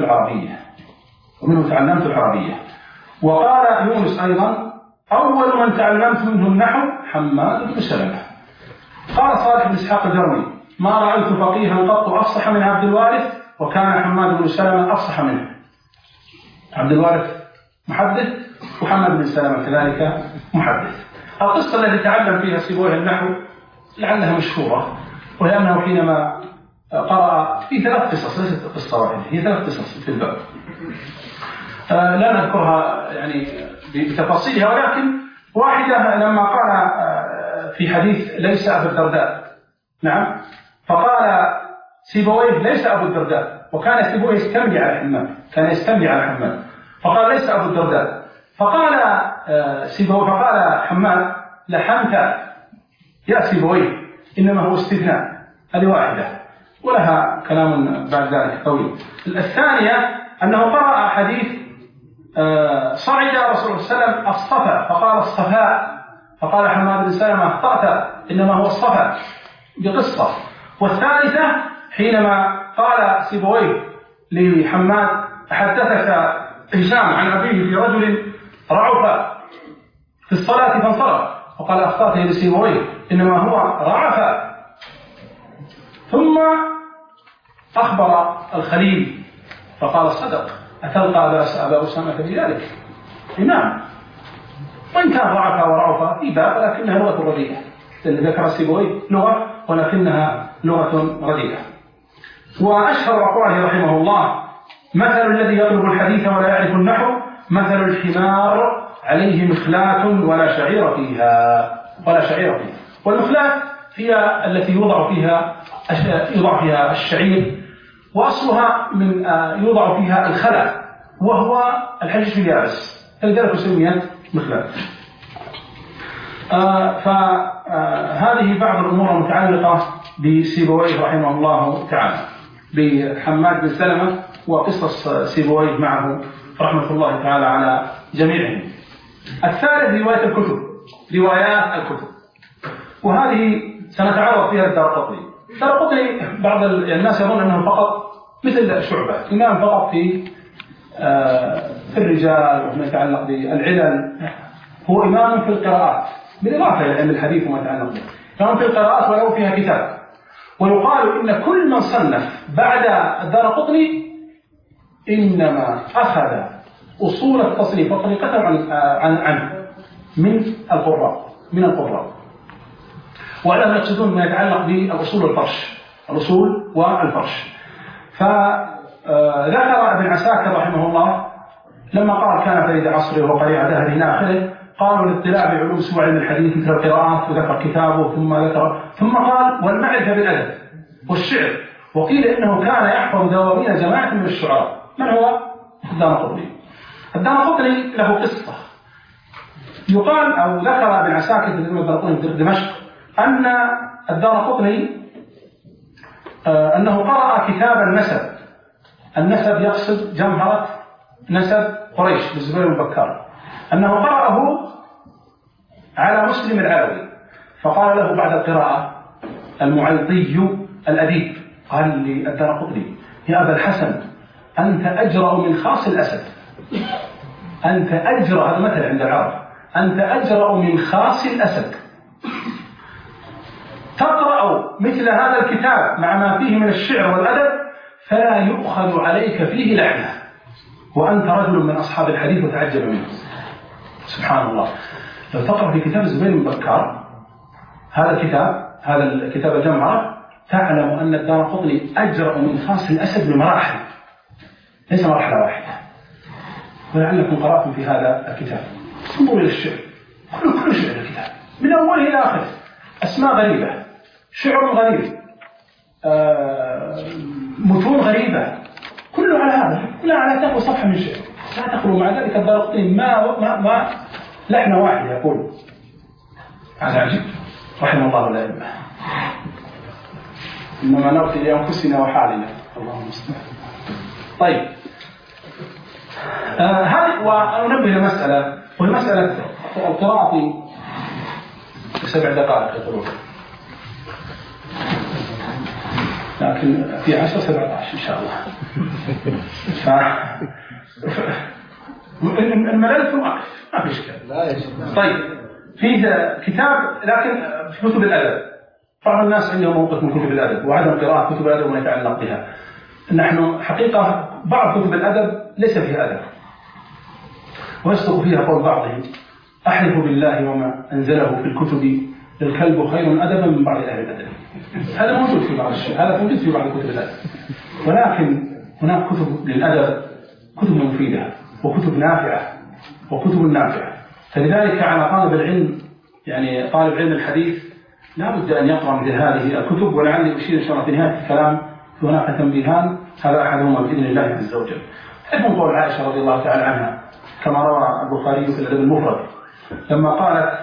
العربية. وقال يونس أيضا: أول من تعلمت منه النحو حماد بن سلمة. قال صالح بن إسحاق الجرمي: ما رأيت فقيها قط أفصح من عبد الوارث، وكان حماد بن سلمة أفصح منه. عبد الوارث محدث، وحماد بن سلمة كذلك محدث. القصة التي تعلم فيها سيبويه النحو لعلها مشهورة، وهي أنه حينما قرأ في 3 قصص، ليست قصة واحدة، هي 3 قصص في الباب، لا نذكرها يعني بتفاصيلها، ولكن واحدة لما قال في حديث ليس أبو الدرداء، نعم، فقال سيبويه ليس أبو الدرداء، وكان سيبويه يستملي على حماد، كان يستملي على حماد، فقال ليس أبو الدرداء، فقال سيبويه، فقال حماد لحمت يا سيبويه، إنما هو استثناء، هذه واحدة ولها كلام بعد ذلك طويل. الثانية أنه قرأ حديث صعد رسول الله صلى الله عليه وسلم الصفا فقال الصفاء، فقال حماد بن سلمة أخطأت إنما هو الصفا بقصة. والثالثة حينما قال سيبويه لحماد حدثك هشام عن أبيه في رجل رعف في الصلاة فانصرف، فقال أخطأت يا سيبويه إنما هو رعف. ثم أخبر الخليل فقال صدق، أتلقى أبا أسامة في ذلك؟ نعم، وإن كان رعف ورعف في باب ولكنها لغة رديئة، لأن ذكر سيبويه لغة ولكنها لغة رديئة. وأشهر أقواله رحمه الله: مثل الذي يطلب الحديث ولا يعرف النحو مثل الحمار عليه مخلاة ولا شعير فيها. والمخلاة هي التي يوضع فيها الشعير، وأصلها من يوضع فيها الخلع وهو الحشيش اليابس، لذلك سميت مخلاة. فهذه بعض الأمور المتعلقة بسيبويه رحمه الله تعالى، بحماد بن سلمة وقصص سيبويه معه رحمة الله تعالى على جميعهم. الثالث روايات الكتب، وهذه سنتعرض فيها الدارقطني. الدارقطني بعض الناس يظن أنه فقط مثل شعبة إمام فقط في الرجال وما يتعلق بالعلل، هو إمام في القراءات بالإضافة إلى علم الحديث وما يتعلق به، إمام في القراءات ولو فيها كتاب. ويقال إن كل من صنف بعد الدارقطني إنما أخذ أصول التصنيف وطريقته عنه من القراء، وعلى يقصدون ما يتعلق الأصول والفرش. فذكر ابن عساكر رحمه الله لما قال كان فريد عصره وقريع دهره إلى آخره، قالوا الاطلاع بعلوم سوى علم الحديث مثل القراءات، وذكر كتابه ثم قال والمعرفة بالأدب والشعر، وقيل إنه كان يحفظ دواوين جماعة من الشعراء. من هو الدارقطني له قصة يقال، أو ذكر ابن عساكر في الدارقطني في دمشق أن الدارقطني أنه قرأ كتاب النسب يقصد جمهرة نسب قريش بالزبير بن بكار، أنه قرأه على مسلم العلوي، فقال له بعد القراءة المعيطي الأديب قال للدارقطني يا أبا الحسن أنت أجرأ من خاص الأسد، أنت أجرأ، هذا مثل عند العرب، أنت أجرأ من خاص الأسد، تقرأ مثل هذا الكتاب مع ما فيه من الشعر والأدب فلا يؤخذ عليك فيه لعنة، وأنت رجل من أصحاب الحديث وتعجب منه. سبحان الله، لو تقرأ في كتاب الزبير بن بكار هذا الكتاب الجمهرة تعلم أن الدارقطني أجرأ من خاص الأسد بمراحل، ليس مرحلة واحدة. ولعلكم قرأتم في هذا الكتاب، انظروا إلى الشعر، كل شعر الكتاب من أوله إلى آخره، أسماء غريبة، شعر غريب، متون غريبة، كله على هذا، لا على تقوى صفحة من شعر لا تخلو. مع ذلك الدارقطني ما لحن واحد يقول. هذا عجيب رحمه الله الأئمة. إنما نرثي لأنفسنا وحالنا، اللهم المستعان. طيب، هذه وأنبه لمسألة، وهي مسألة القراءة في 7 دقائق يقولون، لكن في 10-17 إن شاء الله. الملل توقف ما في إشكال. طيب، فيه كتاب، لكن في كتب الأدب بعض الناس عندهم موقف من كتب الأدب وعدم قراءة كتب الأدب وما يتعلق بها. نحن حقيقة بعض كتب الأدب ليس فيها أدب، ويصدق فيها قول بعضهم أحلف بالله وما أنزله في الكتب الكلب خير أدبا من بعض أهل الأدب. هذا موجود في بعض الشيء، هذا موجود في بعض كتب الأدب، ولكن هناك كتب للأدب كتب مفيدة وكتب نافعة. فلذلك على طالب العلم يعني طالب علم الحديث لا بد أن يقرأ مثل هذه الكتب، ولعلي أشير إن شاء الله في نهاية الكلام هناك تنبيهان، هذا أحدهما بإذن الله عز وجل. تعرفون قول عائشة رضي الله تعالى عنها كما روى البخاري في الأدب المفرد لما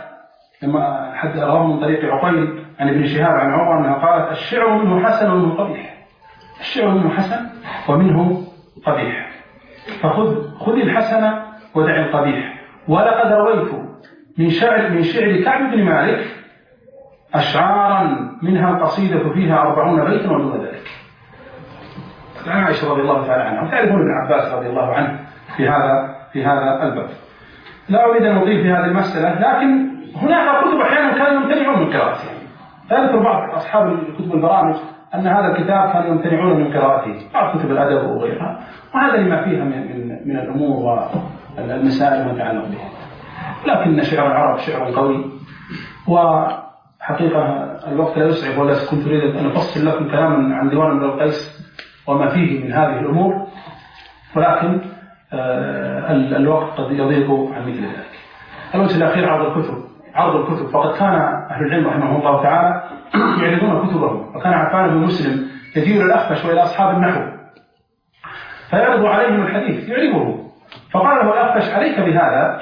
رواه من طريق عقيل عن ابن شهاب عن عمر أنها قالت: الشعر منه حسن ومنه قبيح، الشعر منه حسن ومنه قبيح، خذ الحسن ودع القبيح. ولقد رويت من شعر كعب بن مالك أشعارا منها القصيدة فيها 40 بيتا ودون ذلك. عن عائشة رضي الله تعالى عنها. وتعرفون ابن عباس رضي الله عنه في هذا الباب. لا أريد أن أضيف في هذه المسألة، لكن هناك كتب أحيانا كانوا يمتنعون من قراءتها. يذكر بعض أصحاب الكتب البرامج أن هذا الكتاب كانوا يمتنعون من قراءته، بعض كتب الأدب وغيرها، وهذا لما فيها من الأمور والمسائل المتعلقة بها. لكن شعر العرب شعر قوي، وحقيقة الوقت لا يسعف، ولا كنت أريد أن أفصل لكم كلاما عن ديوان امرئ القيس وما فيه من هذه الأمور، ولكن الوقت قد يضيق عن مثل ذلك. الوجه الأخير عرض الكتب. فقد كان أهل العلم رحمه الله تعالى يعرضون كتبهم، وكان عفان بن مسلم يجيء إلى الأخفش وإلى أصحاب النحو فيعرض عليهم الحديث يعرضه، فقال له الأخفش: عليك بهذا،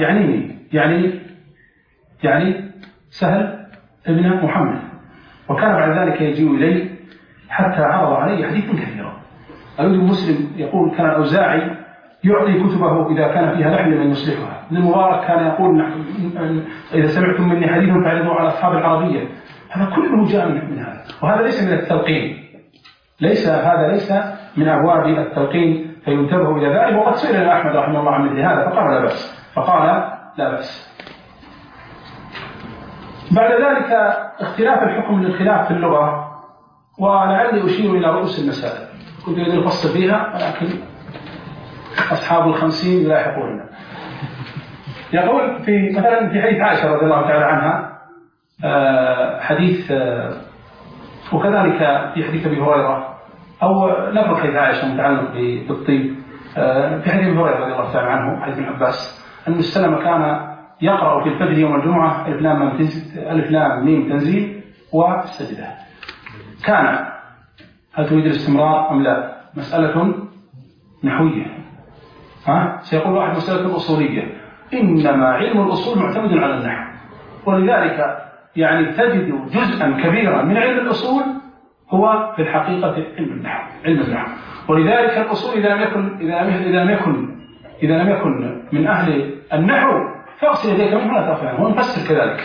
يعني سهل ابن محمد. وكان بعد ذلك يجيء إليه حتى عرض عليه حديثا كثيرا. الوجه المسلم يقول: كان الأوزاعي يعطي كتبه إذا كان فيها لحن من يصلحها. ابن المبارك كان يقول: إذا سمعتم مني حديثا فاعرضوا على أصحاب العربية. هذا كله جاء من هذا، وهذا ليس من التلقين، هذا ليس من أبواب التلقين، فينتبه إلى ذلك. وقد سئل أحمد رحمه الله عن مثل هذا فقال لا بأس. بعد ذلك اختلاف الحكم للخلاف في اللغة، ولعلي أشير إلى رؤوس المسائل كنت أريد أفصل فيها، ولكن أصحاب 50 يلاحقوننا. يقول مثلا في حديث عائشة رضي الله تعالى عنها حديث، وكذلك في حديث أبي هريرة، أو نقل حديث عائشة متعلق بالطيب، في حديث أبي هريرة رضي الله تعالى عنه حديث ابن عباس أن السلام كان يقرأ في الفجر يوم الجمعة ألف لام ميم تنزيل والسجدة. كان، هل تريد الاستمرار أم لا؟ مسألة نحوية. سيقول واحد مسألة أصولية. إنما علم الأصول معتمد على النحو، ولذلك يعني تجد جزءا كبيرا من علم الأصول هو في الحقيقة علم النحو. ولذلك الأصول إذا لم يكن من أهل النحو فاغسل يديك منه لا ترفعه، ونفسر كذلك.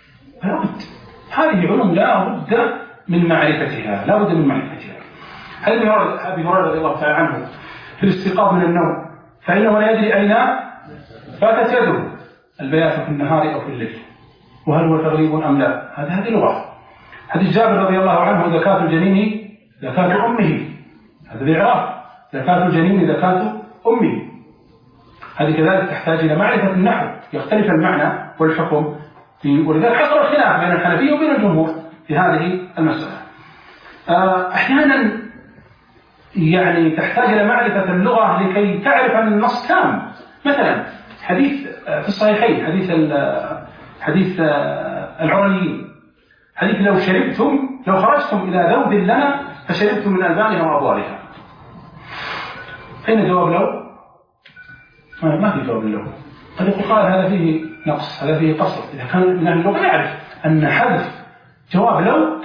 هذه علوم لا بد من معرفتها. حديث أبي هريرة رضي الله تعالى عنه في الاستيقاظ من النوم فإنه لا يدري أين فاتت يده، البيات في النهار أو في الليل، وهل هو تغليب أم لا؟ هذه لغة. حديث جابر رضي الله عنه: زكاة الجنين زكاة أمه، هذا بإعراب، زكاة الجنين زكاة أمه. هذه كذلك تحتاج إلى معرفة النحو، يختلف المعنى والحكم، ولذلك حصل الخلاف بين الحنفية وبين الجمهور في هذه المسألة. أحيانا يعني تحتاج إلى معرفة اللغة لكي تعرف أن النص تام. مثلا حديث في الصحيحين، حديث العرنيين، حديث: لو خرجتم إلى ذود لنا فشربتم من ألبانها وأبوالها. أين جواب لو؟ ما في جواب لو. قد يقال هذا فيه نقص، هذا فيه قصر. إذا كان من اللغة يعرف أن حذف جواب لو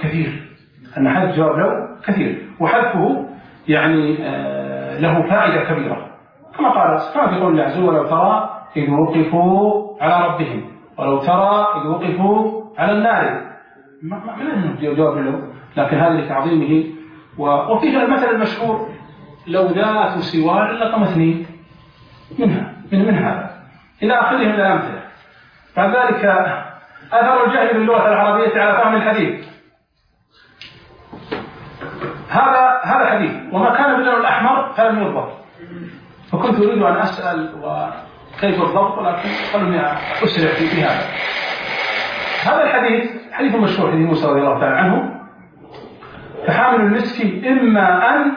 كثير، وحذفه يعني له فائدة كبيرة، كما في قول الله عز وجل: ولو ترى إذ وقفوا على ربهم، ولو ترى إذ وقفوا على النار. ما جواب له، لكن هذا لتعظيمه. وفيه المثل المشهور: لو ذات سوار لطمتني، من هذا إلى آخره من الأمثلة. بعد ذلك أثر الجهل باللغة العربية على فهم الحديث. هذا حديث، وما كان باللون الأحمر فلم يضبط، فكنت أريد أن أسأل وكيف الضبط، ولكن خلوني أسرع في هذا الحديث. حديث مشهور، حديث موسى رضي الله تعالى عنه: فحامل المسك إما أن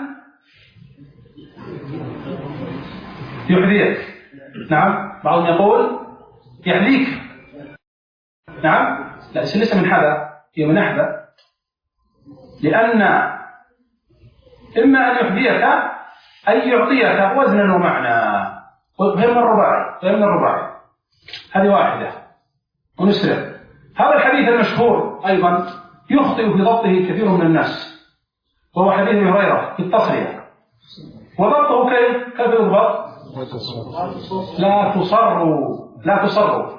يحذيك، نعم، بعضهم يقول يحذيك، نعم، لا ليس من حذا، هي من أحذى، لأن إما أن يحذيك أي يعطيك وزنا ومعنى، غير من الرباعي. هذه واحدة. ونسرع. هذا الحديث المشهور أيضا يخطئ في ضبطه كثير من الناس، وهو حديث ابن هريرة في التصرية. وضبطه كيف يضبط؟ لا تصروا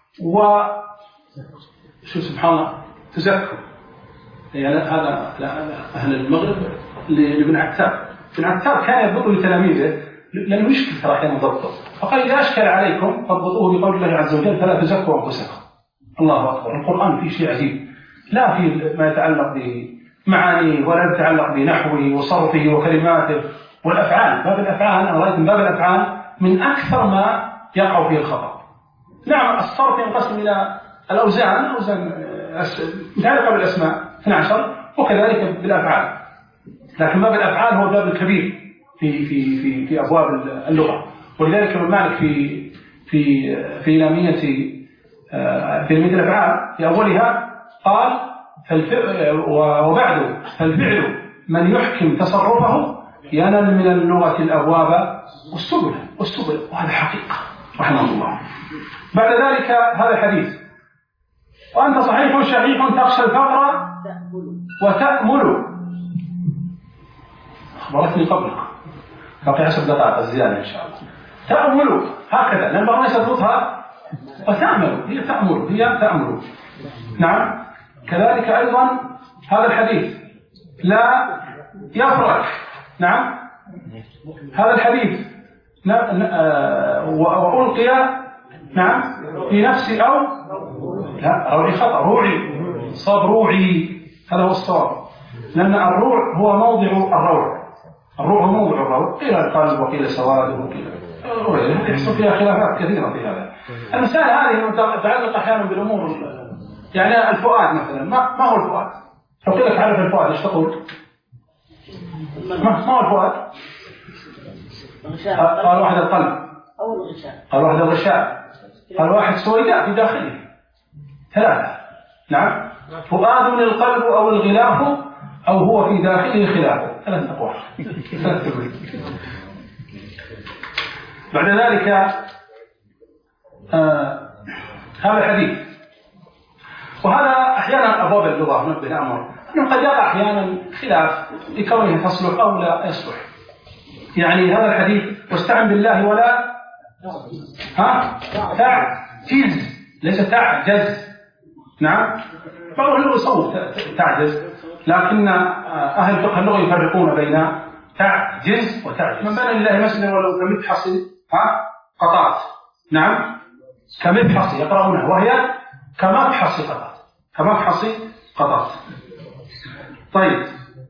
شو سبحان الله تزكوا. يعني هذا أهل المغرب لابن عتاب. ابن عتاب كان يضبطه لتلاميذه لأنه يشكل ترى أحيانا ضبطه، فقال إذا أشكل عليكم فاضبطوه بقول الله عز وجل فلا تزكوا أنفسكم. الله أكبر. القرآن فيه شيء عجيب، لا في ما يتعلق بمعانيه ولا يتعلق بنحوه وصرفه وكلماته والأفعال. باب الأفعال أنا رأيت باب الأفعال من أكثر ما يقع فيه الخطأ. نعم الصرف ينقسم إلى الأوزان متعلقة بالأسماء 12 وكذلك بالأفعال، لكن باب الأفعال هو الباب الكبير في أبواب اللغة. ولذلك ابن مالك في لامية الأفعال في أولها قال وبعد فالفعل من يحكم تصرفه ينال من اللغة الأبواب والسبل وهذا حقيقة رحمه الله. بعد ذلك هذا الحديث وأنت صحيح شحيح تخشى الفقر وتأمل. أخبرتني قبلك بقي 10 دقائق الزيادة إن شاء الله. تأمل هكذا لأن بعض الناس يضبطها وتأمل، هي تأمل. نعم. كذلك أيضا هذا الحديث لا يفرق. نعم. هذا الحديث وألقي نعم في نفسي أو لا روعي خطأ، صاب روعي، هذا هو الصواب، لأن الروع هو موضع الروع. الروع هو موضع الروع، قيل القلب وقيل سواد وقيل يحصل فيها خلافات كثيرة في هذا. المسائل هذه تتعلق أحيانا بالأمور، يعني الفؤاد مثلا ما هو الفؤاد؟ لو قيل لك تعرف الفؤاد ايش تقول؟ ما هو الفؤاد؟ قال واحد القلب، قال واحد الغشاء، قال واحد سويداء في داخله، 3. نعم. فؤاد القلب أو الغلاف أو هو في داخله خلافه، 3 أقوال. بعد ذلك هذا الحديث، وهذا أحيانا أبواب اللغة نبه الأمر أنه قد يقع أحيانا خلاف لكونه تصلح أو لا يصلح. يعني هذا الحديث واستعن بالله ولا تعجز، ليس تعجز. نعم. بعض اللغة يصوت تعجز، لكن أهل فقه اللغة يفرقون بين تعجز وتعجز. من بنى لله مسجدا ولو كمبحص قطات. نعم. كمبحص يقرؤونها وهي كمبحص قطات. طيب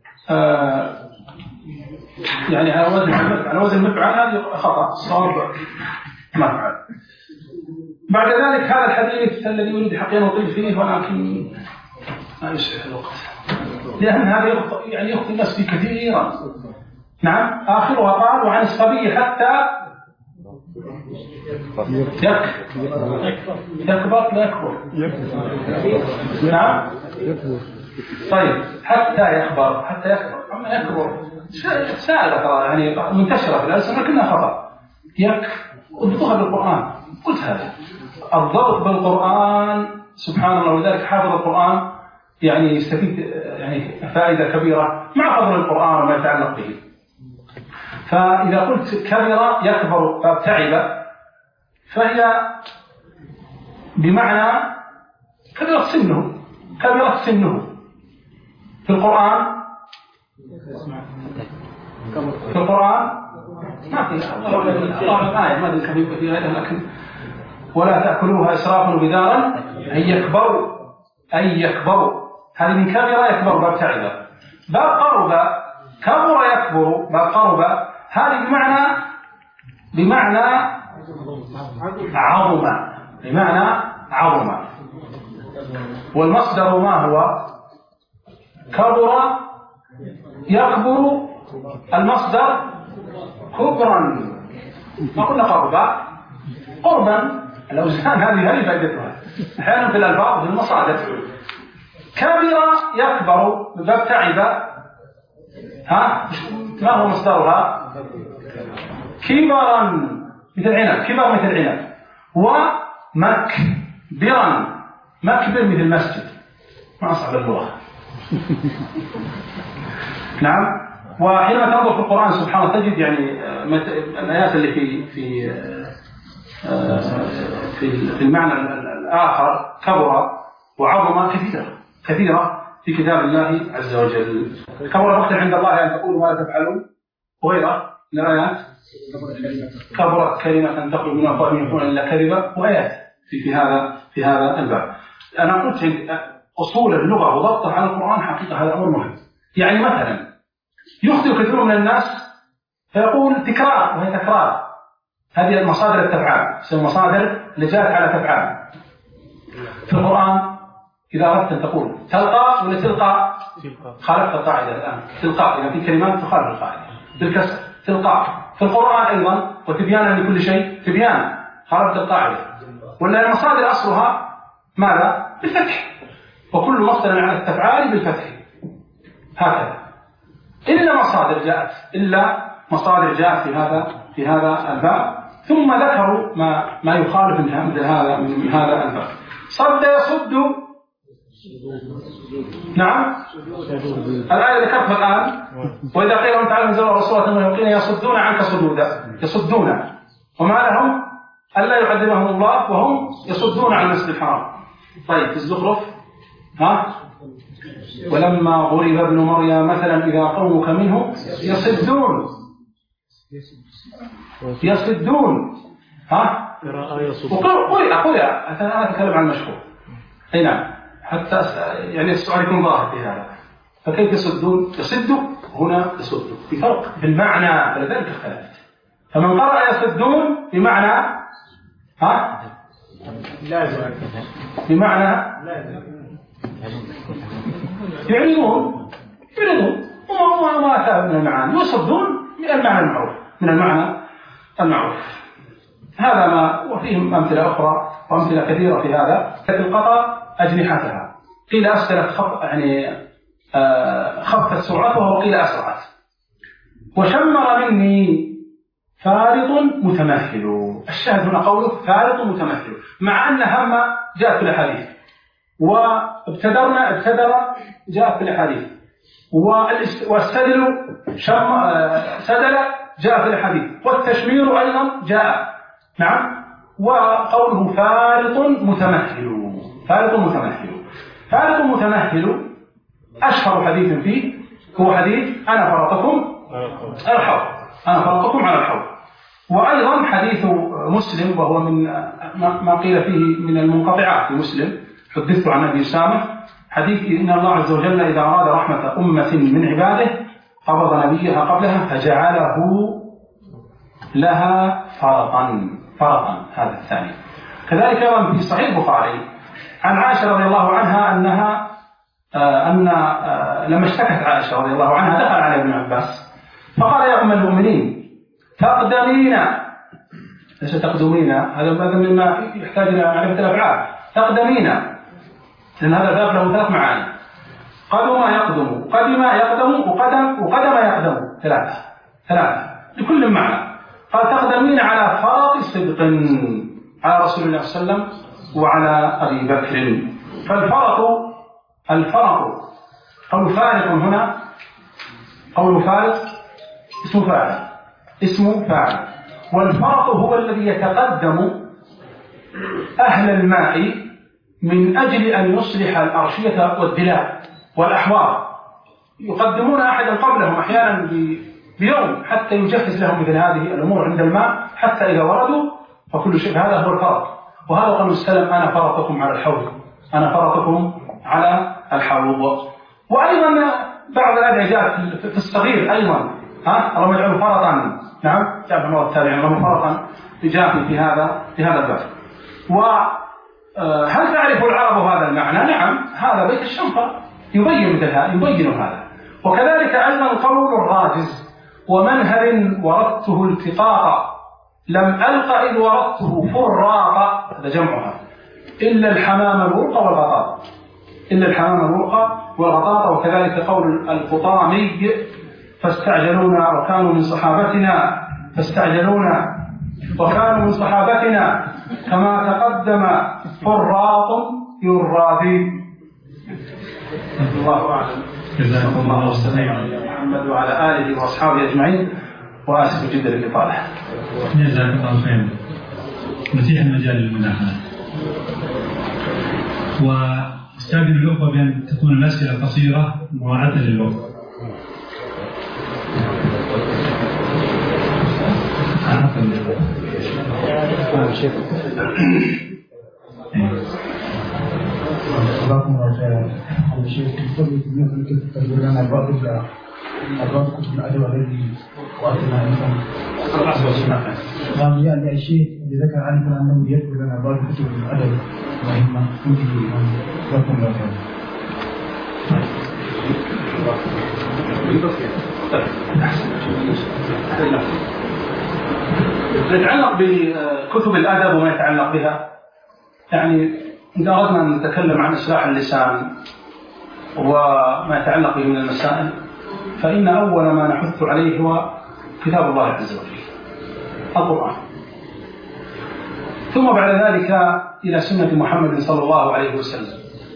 يعني على وزن مفعل هذه خطأ، صواب مفعل. بعد ذلك هذا الحديث الذي يريد حقيقة نطيل فيه ولكن ما يسعى الوقت، لأن هذا يخطئ الناس فيه كثيرا. نعم. آخرها قال وعن الصبي حتى يكبر لا يكبر. نعم. طيب حتى يكبر أما يكبر سائلة يعني منتشرة في الألسنة لكنها خطأ. اضبطوها بالقرآن. قلت هذا الضبط بالقرآن سبحان الله، ولذلك حافظ القرآن يعني يستفيد يعني فائدة كبيرة مع فضل القرآن وما يتعلق به. فإذا قلت كبر يكبر فابتعب فهي بمعنى كبرت سنه في القرآن ما في آية ما أدري كيف فيها لكن ولا تأكلوها إسرافا وبدارا أن يكبروا هذه من كبر يكبر باب تعب. باب قرب كبر يكبر باب قرب هذه بمعنى عظم. والمصدر ما هو؟ كبر يكبر، المصدر كبرا. ما قلنا قربا الأوزان هذه فائدتها. أحيانا في الألفاظ في المصادر. كبر يكبر باب تعب، ما هو مصدرها؟ كبرا مثل عنب، كبر مثل عنب. ومكبرا، مكبر مثل مسجد. ما أصعب اللغة. نعم. وحينما تنظر في القرآن سبحانه تجد يعني الآيات اللي في المعنى الآخر كبر وعظم كثيرة في كتاب الله عز وجل. كبر مقتا عند الله أن تقولوا ما تفعلون، وغيره من الآيات. كبرت كلمة تخرج من أفواههم يكون إلا كذبا، وآيات في هذا الباب. أنا قلت أصول اللغة وضبطها على القرآن حقيقة هذا أمر مهم. يعني مثلا يخطئ كثير من الناس فيقول تكرار، وهي تكرار. هذه المصادر التفعال، المصادر اللي جاءت على تفعال في القرآن. إذا أردت أن تقول تلقى ولا تلقى، خالفت القاعدة الآن. تلقى إذا في كلمات تخالف القاعدة بالكسر. تلقى في القرآن أيضا، وتبيانا لكل شيء تبيان، خالفت القاعدة. ولا المصادر أصلها ماذا؟ بالفتح، وكل مصدر على التفعال بالفتح، هكذا. إلا مصادر جاءت في هذا الباب، ثم ذكروا ما يخالف من هذا الباب. صد يصد، نعم، الآية ذكرتها الآن. وإذا قيل لهم تعالوا انزلوا رسولا ثم يقين يصدون عنك صدودا، يصدون، وما لهم ألا يعذبهم الله وهم يصدون عن المسجد الحرام. طيب في الزخرف ولما ضرب ابن مريم مثلا إذا قومك منه يصدون قرأ أنا أتكلم عن المشهور هنا حتى يعني السؤال يكون ظاهر في هذا. فكيف يصدون؟ يصد هنا يصد في فرق في المعنى، فلذلك اختلفت. فمن قرأ يصدون بمعنى يعرضون وما أتى من المعاني. يصدون من المعنى المعروف. هذا ما، وفيهم أمثلة أخرى وأمثلة كثيرة في هذا. القطا أجنحتها، قيل أسفلت خفت سرعتها، وقيل أسرعت. وشمر مني فارط متمهل. الشاهد هنا قوله فارط متمهل، مع أن هم جاءت في الأحاديث، ابتدر جاءت في الأحاديث، والسدل سدل جاء في الحديث، والتشمير أيضا جاء. نعم. وقوله فارط متمهل أشهر حديث فيه هو حديث أنا فرطكم على الحوض. وأيضا حديث مسلم، وهو من ما قيل فيه من المنقطعات في مسلم، حدثت عن أبي أسامة، حديث إن الله عز وجل إذا أراد رحمة أمة من عباده قبض نبيها قبلها فجعله لها فرطا. هذا الثاني. كذلك أيضا في صحيح البخاري عن عائشة رضي الله عنها أن لما اشتكت عائشة رضي الله عنها دخل على ابن عباس فقال يا أم المؤمنين تقدمين، ليس تقدمين، هذا مما يحتاج إلى معرفة الأفعال. تقدمين، لأن هذا باب له 3 معاني: قدم يقدم وقدم يقدم، 3 لكل معنى. قال تقدمين على فرط صدق على رسول الله صلى الله عليه وسلم وعلى أبي بكر. فالفرط قول فارق هنا، قول فارق اسم فاعل، والفرط هو الذي يتقدم أهل الماء من أجل أن يصلح الأرشية والدلاء والأحوار. يقدمون أحدا قبلهم أحيانا بيوم حتى يجهز لهم مثل هذه الأمور عند الماء، حتى إذا وردوا فكل شيء. هذا هو الفرط. وهذا قال السلام أنا فرطكم على الحوض. وأيضا بعض الأدعية جاءت في الصغير أيضا، اللهم اجعله فرطا. نعم، جاء في المرة التابعة اللهم فرطا جاء في هذا الباب. وهل تعرف العرب هذا المعنى؟ نعم، هذا بيت الشنقة يبين هذا. وكذلك أيضا قول الراجز: ومنهل وردته التقاطا لم ألق إذ وردته فراقا، هذا جمعها. إلا الحمام الورق والغطاء، إلا الحمام الورق والغطاء. وكذلك قول الفطامي فاستعجلونا وكانوا من صحابتنا، فاستعجلونا وكانوا من صحابتنا كما تقدم فراط يرادي. الله أعلم. جزاكم الله وسلم على محمد وعلى آله وأصحابه أجمعين، وآسف جدا للإطالة. جزاك الله خيرا. نتيح المجال للمداخلة، واستأذن الأخوة بأن تكون الأسئلة قصيرة مراعاة للوقت. جزاكم الله خيرا. الشيخ كيف تقول لنا بعض كتب الأدب الذي وأتنا منهم؟ نعم، يعني الشيخ ذكر عنه أنه يذكر لنا بعض كتب الأدب مهمة. جزاكم الله خيرا. يتعلق بكتب الأدب وما يتعلق بها، يعني إذا أردنا أن نتكلم عن إصلاح اللسان وما يتعلق به من المسائل، فإن أول ما نحث عليه هو كتاب الله عز وجل، القرآن، ثم بعد ذلك إلى سنة محمد صلى الله عليه وسلم،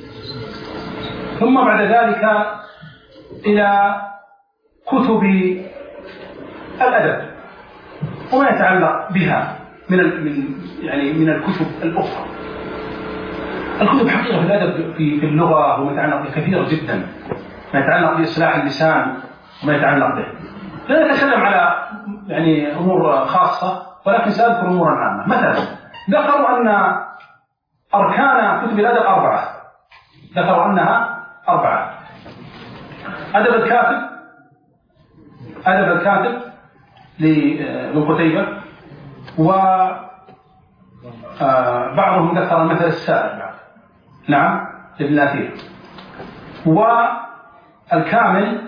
ثم بعد ذلك إلى كتب الأدب وما يتعلق بها من الكتب الأخرى. الكتب حقيقة في الأدب في اللغة وما يتعلق به كثير جدا، ما يتعلق بإصلاح اللسان وما يتعلق به. لا نتكلم على أمور خاصة، ولكن سأذكر أمورا عامة. مثلا ذكروا أن أركان كتب الأدب 4، ذكروا أنها 4: أدب الكاتب لابن قتيبة، وبعضهم ذكر مثل السائل، نعم، لابن الأثير، والكامل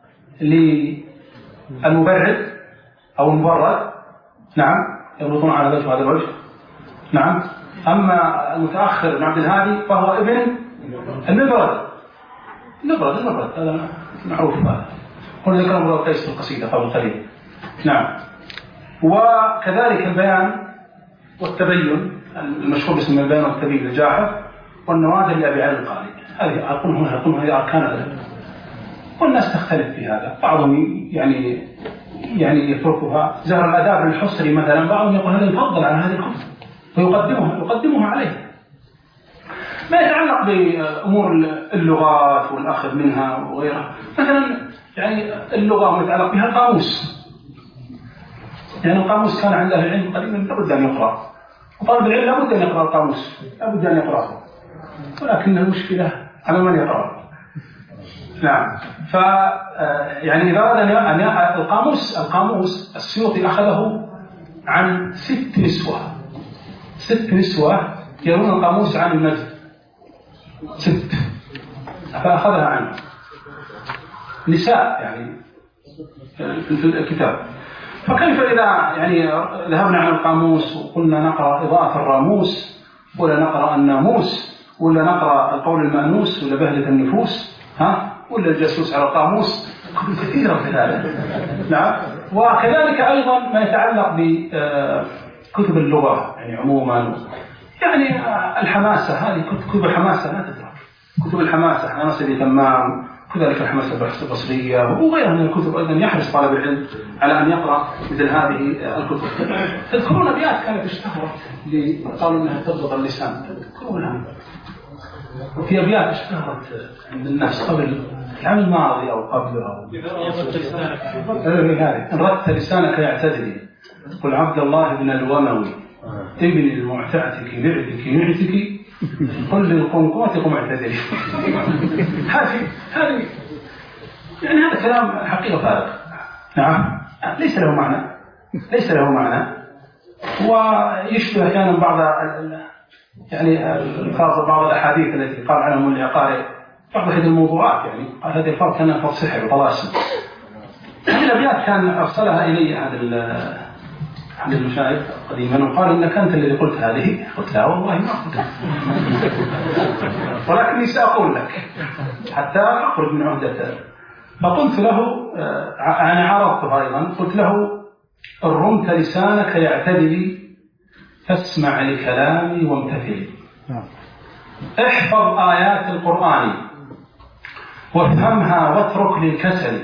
للمبرد أو المبرد، نعم، يربطون على وجه هذا الوجه، نعم. أما المتأخر ابن عبد الهادي فهو ابن المبرد، هذا معروف. هذا هو ذكر امرؤ القيس في القصيدة قبل قليل، نعم. وكذلك البيان والتبين المشهور باسم البيان والتبين للجاحظ، والنوادر لأبي علي القاري. هذه أقولهم هذه أركان الأدب، والناس تختلف في هذا. بعضهم يعني يتركها. زهر الآداب الحصري مثلا، بعضهم يقول هذا يفضل على هذه الكتب ويقدمها عليه. ما يتعلق بأمور اللغات والأخذ منها وغيرها، مثلا اللغة يتعلق بها القاموس. القاموس كان عند أهل العلم قديما لابد أن يقرأ، وطالب العلم لابد أن يقرأ القاموس، لابد أن يقرأه، ولكن المشكلة على من يقرأ. نعم. إذا أراد أن القاموس السيوطي أخذه عن 6 نسوة يرون القاموس عن المجد 6، فأخذها عنه نساء في الكتاب. فكيف إذا ذهبنا عن القاموس وقلنا نقرأ إضاءة الراموس، ولا نقرأ الناموس، ولا نقرأ القول المأنوس، ولا بهلة النفوس، ولا الجاسوس على القاموس؟ كتب كثيرة في هذا، نعم. وكذلك أيضا ما يتعلق بكتب اللغة عموما، الحماسة، هذه كتب الحماسة لا تترك. كتب الحماسة حماسة تمام، كذلك الحماسة البصرية وغيرها من الكتب. أيضا يحرص طالب العلم على أن يقرأ مثل هذه الكتب. تذكرون أبيات كانت اشتهرت قالوا أنها تضبط اللسان، تذكرونها؟ وفي أبيات اشتهرت عند الناس قبل العام الماضي أو قبله، إن ردت لسانك يعتدلي، قل عبد الله بن الوموي ابن المعتعتك معتك قل للقنقوة قم اعتدلي. هذه هذا كلام حقيقة فارغ، نعم، ليس له معنى، ويشبه أحيانا بعض الأحاديث التي قال عنهم العقاري، بعض هذه الموضوعات، قال هذه الفاظ كانها سحر وطلاسم. هذه الأبيات كان أرسلها إلي أحد المشايخ قديما وقال إنك أنت الذي قلت هذه. قلت لا والله ما قلت ولكني سأقول لك حتى أخرج من عهدته. فقلت له أنا عرضته أيضا، قلت له الرمت لسانك يعتدلي فاسمع لكلامي وامتثلي. احفظ آيات القرآن وافهمها واترك للكسل،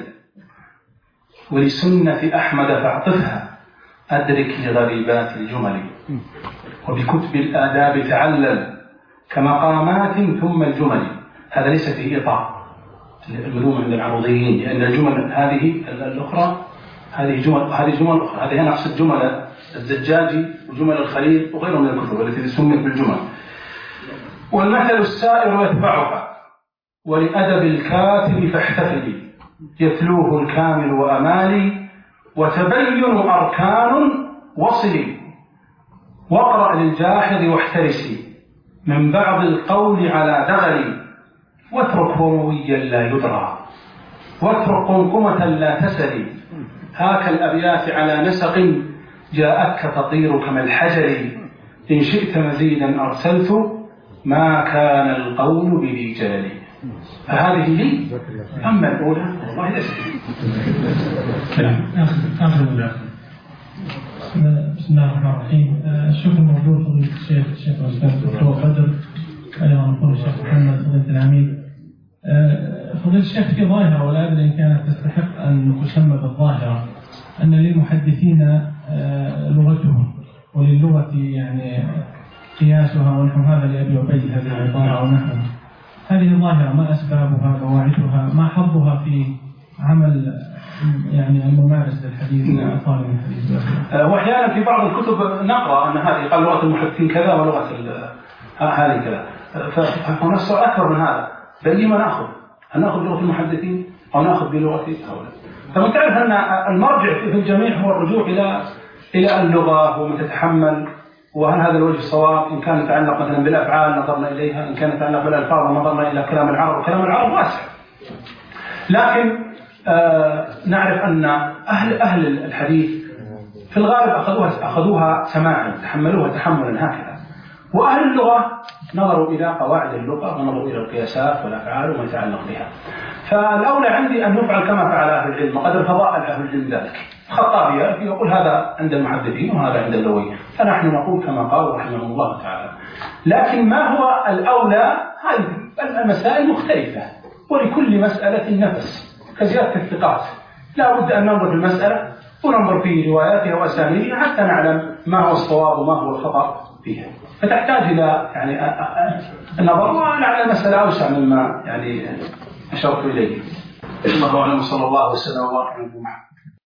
ولسنة أحمد فاعطفها أدرك لغريبات الجمل، وبكتب الآداب تعلل كمقامات ثم الجمل. هذا ليس فيه إطاع العلوم عند العروضيين، لأن الجمل هذه الأخرى هذه جمل أخرى. هذه أنا أقصد جمل الزجاجي وجمل الخليل وغيرهم من الكتب التي سميت بالجمل. والمثل السائر يتبعها ولأدب الكاتب فاحتفلي، يتلوه الكامل وأمالي وتبين أركان وصلي، واقرأ للجاحظ واحترسي من بعض القول على دغلي، واترك رويا لا يدرى واترك قمقمة لا تسلي، هاك الأبيات على نسق جاءتك تطير كما الحجر، إن شئت مزيدا أرسلت ما كان القول بذي جلل. فهذه لي. أما الأولى والله ليست آخر مداخل. بسم الله الرحمن الرحيم. الشكر موجود فضيلة الشيخ الأستاذ الدكتور بدر، أيضا فضيلة الشيخ محمد، فضيلة العميد. فضيلة الشيخ في ظاهرة ولا أدري إن كانت تستحق أن تسمى بالظاهرة، أن للمحدثين لغتهم وللغة يعني قياسها ونحو هذا لأبي عبيد هذه العبارة ونحوها. هذه الظاهرة ما أسبابها قواعدها، ما حظها في عمل يعني الممارس للحديث وطالب الحديث؟ وأحيانا في بعض الكتب نقرأ أن هذه قال لغة المحدثين كذا ولغة هذه كذا، فنص أكبر من هذا. بأيما نأخذ؟ هل نأخذ بلغة المحدثين أو نأخذ بلغة هؤلاء؟ فمن تعرف أن المرجع في الجميع هو الرجوع إلى اللغة ومن تتحمل، وهل هذا الوجه الصواب. إن كان يتعلق مثلا بالأفعال نظرنا إليها، إن كان يتعلق بالألفاظ نظرنا إلى كلام العرب، وكلام العرب واسع. لكن نعرف أن أهل الحديث في الغالب أخذوها سماعا، تحملوها تحملا هكذا. وأهل اللغة نظروا إلى قواعد اللغة ونظروا إلى القياسات والأفعال وما يتعلق بها. فالأولى عندي أن نفعل كما فعل أهل العلم، وقد فضائل أهل العلم ذلك. الخطابي يقول هذا عند المحدثين وهذا عند اللغويين، فنحن نقول كما قال رحمه الله تعالى. لكن ما هو الأولى؟ هذه المسائل مختلفة، ولكل مسألة نفس. كزيادة الثقات لا بد أن ننظر في المسألة وننظر في رواياتها وأسانيدها حتى نعلم ما هو الصواب وما هو الخطأ فيها. فتحتاج إلى يعني النظر، ولعل المسألة أوسع مما يعني أشرت إليه. الله أعلم، صلى الله وسلم وبارك على محمد.